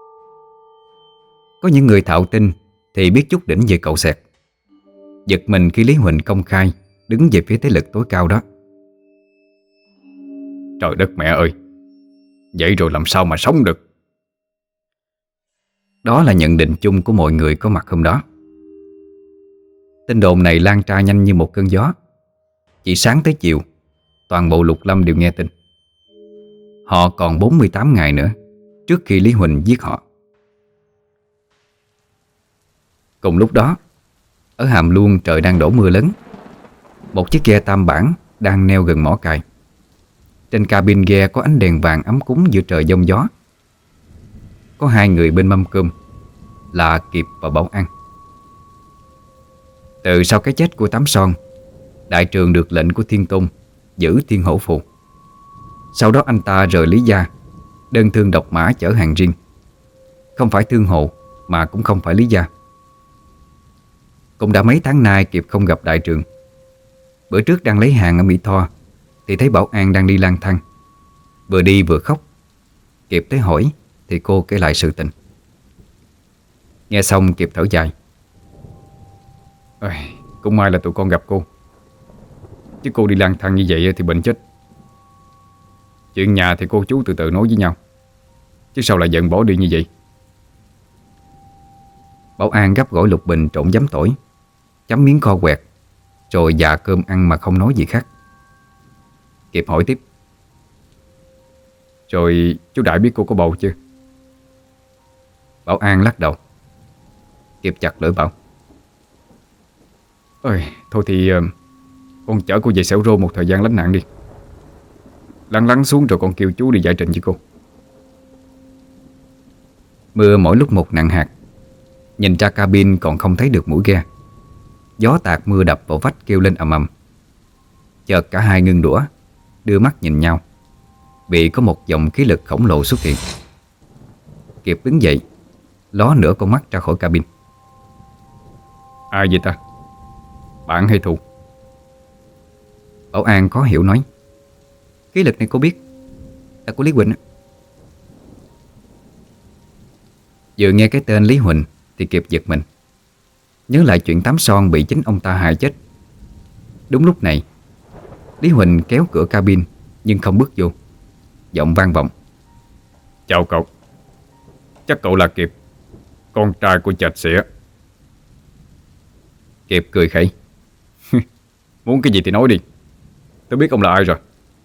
Có những người thạo tin thì biết chút đỉnh về cậu Sẹt, giật mình khi Lý Huỳnh công khai đứng về phía thế lực tối cao đó. Trời đất mẹ ơi, vậy rồi làm sao mà sống được? Đó là nhận định chung của mọi người có mặt hôm đó. Tin đồn này lan tra nhanh như một cơn gió. Chỉ sáng tới chiều, toàn bộ Lục Lâm đều nghe tin. Họ còn bốn mươi tám ngày nữa trước khi Lý Huỳnh giết họ. Cùng lúc đó, ở Hàm Luông trời đang đổ mưa lớn. Một chiếc ghe tam bản đang neo gần mỏ cày. Trên cabin ghe có ánh đèn vàng ấm cúng giữa trời giông gió. Có hai người bên mâm cơm là Kiệt và Bảo An. Từ sau cái chết của Tám Son, đại trường được lệnh của Thiên Tôn giữ Thiên Hổ Phù. Sau đó anh ta rời Lý Gia, đơn thương độc mã chở hàng riêng. Không phải Thương Hộ mà cũng không phải Lý Gia. Cũng đã mấy tháng nay Kiệt không gặp đại trường. Bữa trước đang lấy hàng ở Mỹ Tho thì thấy Bảo An đang đi lang thang, vừa đi vừa khóc. Kiệt tới hỏi thì cô kể lại sự tình. Nghe xong Kiệt thở dài: Ôi, cũng may là tụi con gặp cô, chứ cô đi lang thang như vậy thì bệnh chết. Chuyện nhà thì cô chú từ từ nói với nhau, chứ sao lại giận bỏ đi như vậy? Bảo An gấp gỏi lục bình trộn giấm tỏi, chấm miếng kho quẹt, rồi dạ cơm ăn mà không nói gì khác. Kiệt hỏi tiếp: Rồi chú Đại biết cô có bầu chưa? Bảo An lắc đầu. Kiệt chặt lưỡi bảo: Ôi, thôi thì uh, con chở cô về Sẹo Rô một thời gian lánh nạn đi. Lăn lắng xuống rồi con kêu chú đi giải trình với cô. Mưa mỗi lúc một nặng hạt. Nhìn ra cabin còn không thấy được mũi ghe. Gió tạt mưa đập vào vách kêu lên ầm ầm. Chợt cả hai ngưng đũa, đưa mắt nhìn nhau, vì có một dòng khí lực khổng lồ xuất hiện. Kiệt đứng dậy, ló nửa con mắt ra khỏi cabin. Ai vậy ta? Bạn hay thù? Bảo An khó hiểu nói: Khí lực này cô biết, là của Lý Huỳnh. Vừa nghe cái tên Lý Huỳnh thì Kiệt giật mình, nhớ lại chuyện Tám Son bị chính ông ta hại chết. Đúng lúc này, Lý Huỳnh kéo cửa cabin nhưng không bước vô. Giọng vang vọng: Chào cậu. Chắc cậu là Kiệt, con trai của Chạch Xỉa. Kiệt cười khẩy: Muốn cái gì thì nói đi, tôi biết ông là ai rồi.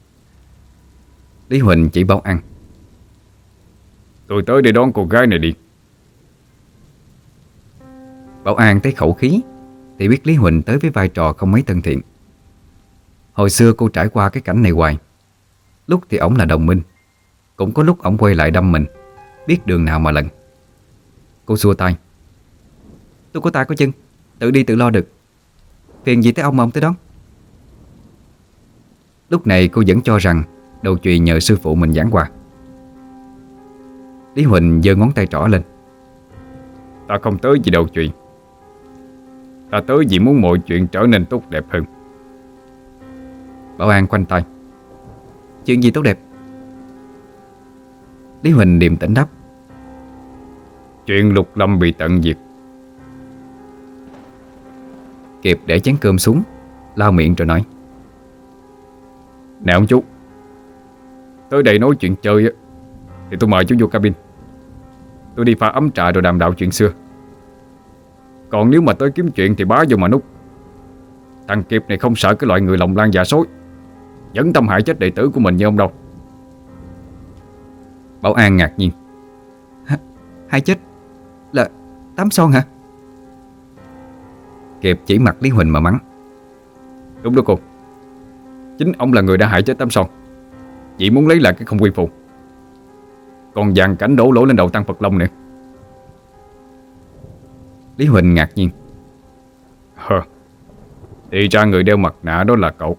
Lý Huỳnh chỉ Bảo An: Tôi tới để đón cô gái này đi. Bảo An thấy khẩu khí thì biết Lý Huỳnh tới với vai trò không mấy thân thiện. Hồi xưa cô trải qua cái cảnh này hoài. Lúc thì ổng là đồng minh, cũng có lúc ổng quay lại đâm mình, biết đường nào mà lần. Cô xua tay: Tôi có tay có chân, tự đi tự lo được. Phiền gì tới ông mà ông tới đón. Lúc này cô vẫn cho rằng đầu chùy nhờ sư phụ mình giảng hòa. Lý Huỳnh giơ ngón tay trỏ lên: Ta không tới vì đầu chuyện, ta tới vì muốn mọi chuyện trở nên tốt đẹp hơn. Bảo An khoanh tay: Chuyện gì tốt đẹp? Lý Huỳnh điềm tĩnh đáp: Chuyện Lục Lâm bị tận diệt. Kiệt để chén cơm xuống, lau miệng rồi nói: Nè ông chú, tới đây nói chuyện chơi á thì tôi mời chú vô cabin. Tôi đi pha ấm trà rồi đàm đạo chuyện xưa. Còn nếu mà tới kiếm chuyện thì bá vô mà nút. Thằng Kiệt này không sợ cái loại người lòng lan dạ sói, dẫn tâm hại chết đệ tử của mình như ông đâu. Bảo An ngạc nhiên: Hai chết là Tám Son hả? Kiệt chỉ mặt Lý Huỳnh mà mắng: Đúng đó cô, chính ông là người đã hại chết Tám Son. Chỉ muốn lấy lại cái không quy phụ, còn dàn cảnh đổ lỗi lên đầu Tăng Phật Long nữa. Lý Huỳnh ngạc nhiên. Hờ, thì ra người đeo mặt nạ đó là cậu.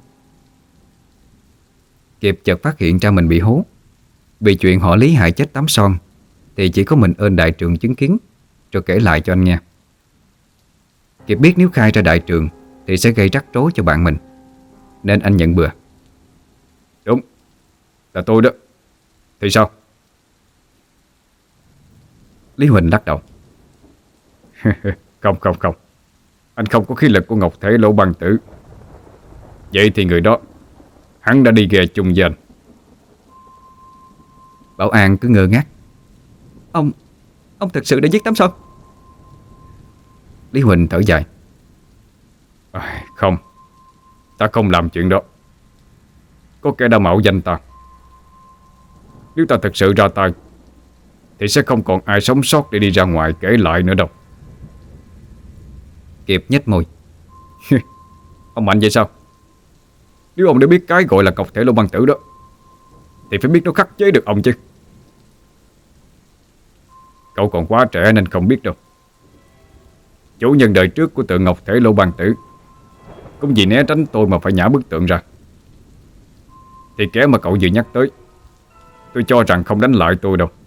Kiệt chợt phát hiện ra mình bị hố. Vì chuyện họ Lý hại chết Tám Son thì chỉ có mình ơn đại trường chứng kiến, rồi kể lại cho anh nghe. Kiệt biết nếu khai ra đại trường thì sẽ gây rắc rối cho bạn mình, nên anh nhận bừa. Đúng, là tôi đó. Thì sao? Lý Huỳnh lắc đầu. Không không không, anh không có khí lực của Ngọc Thể Lỗ Băng Tử. Vậy thì người đó hắn đã đi ghe chung với anh. Bảo An cứ ngơ ngác. Ông Ông thật sự đã giết Tám Son? Lý Huỳnh thở dài. À, không, ta không làm chuyện đó. Có kẻ đã mạo danh ta. Nếu ta thật sự ra tay thì sẽ không còn ai sống sót để đi ra ngoài kể lại nữa đâu. Kiệt nhếch môi. Ông mạnh vậy sao? Nếu ông đã biết cái gọi là Ngọc Thể Lỗ Băng Tử đó thì phải biết nó khắc chế được ông chứ. Cậu còn quá trẻ nên không biết đâu. Chủ nhân đời trước của tượng Ngọc Thể Lỗ Băng Tử cũng vì né tránh tôi mà phải nhả bức tượng ra. Thì kẻ mà cậu vừa nhắc tới, tôi cho rằng không đánh lại tôi đâu.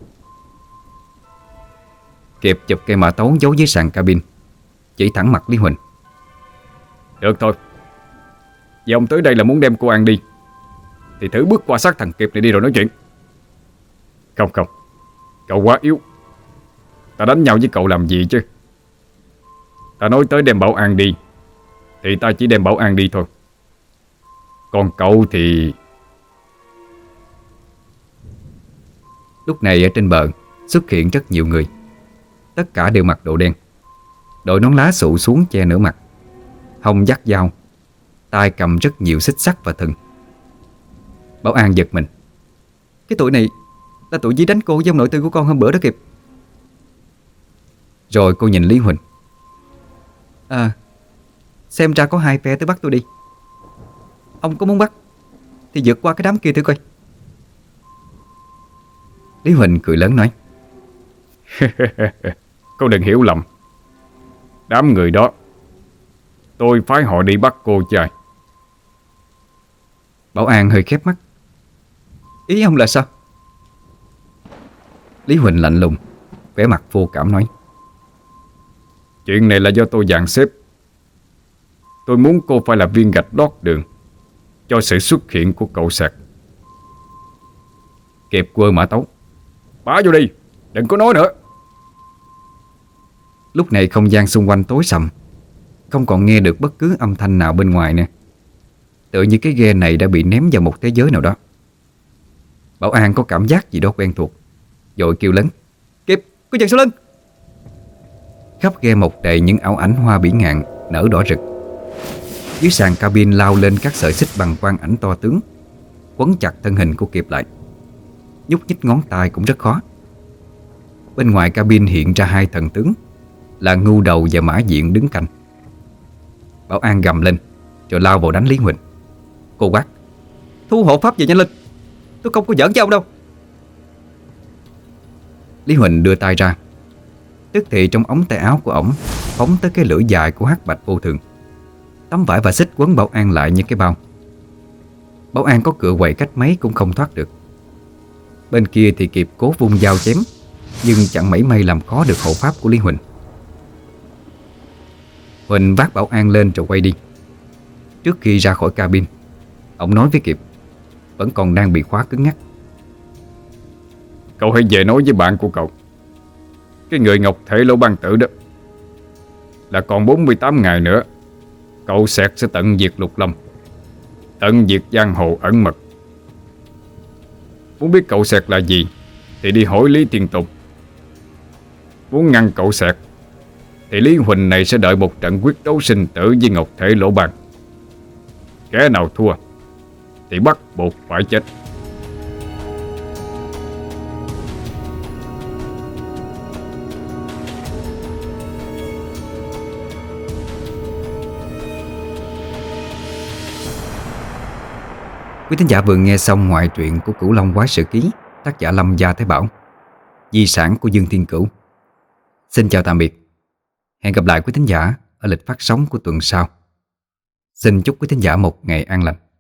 Kiệt chụp cây mã tấu giấu dưới sàn cabin, chỉ thẳng mặt Lý Huỳnh. Được thôi, vì ông tới đây là muốn đem cô An đi thì thử bước qua xác thằng Kiệt này đi rồi nói chuyện. Không không, cậu quá yếu. Ta đánh nhau với cậu làm gì chứ? Ta nói tới đem Bảo An đi thì ta chỉ đem Bảo An đi thôi. Còn cậu thì... Lúc này ở trên bờ xuất hiện rất nhiều người. Tất cả đều mặc đồ đen, đội nón lá xụ xuống che nửa mặt, hông dắt dao, tay cầm rất nhiều xích sắt và thừng. Bảo An giật mình. Cái tụi này là tụi dí đánh cô với ông nội tư của con hôm bữa đó kịp. Rồi cô nhìn Lý Huỳnh. À, xem ra có hai phe tới bắt tôi đi. Ông có muốn bắt thì vượt qua cái đám kia thử coi. Lý Huỳnh cười lớn nói. Cô đừng hiểu lầm. Đám người đó tôi phái họ đi bắt cô chứ ai. Bảo An hơi khép mắt. Ý ông là sao? Lý Huỳnh lạnh lùng, vẻ mặt vô cảm nói. Chuyện này là do tôi dàn xếp. Tôi muốn cô phải là viên gạch lót đường cho sự xuất hiện của cậu Sẹt. Kịp quơ mã tấu. Bả vô đi, đừng có nói nữa. Lúc này không gian xung quanh tối sầm, không còn nghe được bất cứ âm thanh nào bên ngoài nữa. Tựa như cái ghe này đã bị ném vào một thế giới nào đó. Bảo An có cảm giác gì đó quen thuộc, vội kêu lớn. Kịp, có giật sau lưng. Khắp ghe mọc đầy những ảo ảnh hoa bỉ ngạn nở đỏ rực. Dưới sàn cabin lao lên các sợi xích bằng quang ảnh to tướng, quấn chặt thân hình của Kiệt lại. Nhúc nhích ngón tay cũng rất khó. Bên ngoài cabin hiện ra hai thần tướng là Ngưu Đầu và Mã Diện đứng canh. Bảo An gầm lên rồi lao vào đánh Lý Huỳnh. Cô quát. Thu hộ pháp về nhanh lên, tôi không có giỡn với ông đâu. Lý Huỳnh đưa tay ra. Tức thì trong ống tay áo của ổng phóng tới cái lưỡi dài của hắc bạch vô thường. Tấm vải và xích quấn Bảo An lại như cái bao. Bảo An có cựa quậy cách mấy cũng không thoát được. Bên kia thì Kiệt cố vung dao chém, nhưng chẳng mảy may làm khó được hộ pháp của Lý Huỳnh. Huỳnh vác Bảo An lên rồi quay đi. Trước khi ra khỏi cabin, ông nói với Kiệt, vẫn còn đang bị khóa cứng ngắc. Cậu hãy về nói với bạn của cậu, cái người Ngọc Thể Lỗ Băng Tử đó, là còn bốn mươi tám ngày nữa cậu Sẹt sẽ tận diệt Lục Lâm, tận diệt giang hồ ẩn mật. Muốn biết cậu Sẹt là gì thì đi hỏi Lý Tiên Tùng. Muốn ngăn cậu Sẹt thì Lý Huỳnh này sẽ đợi một trận quyết đấu sinh tử với Ngọc Thể Lỗ Băng. Kẻ nào thua thì bắt buộc phải chết. Quý thính giả vừa nghe xong ngoại truyện của Cửu Long Quái Sự Ký, tác giả Lâm Gia Thái Bảo, di sản của Dương Thiên Cửu. Xin chào tạm biệt. Hẹn gặp lại quý thính giả ở lịch phát sóng của tuần sau. Xin chúc quý thính giả một ngày an lành.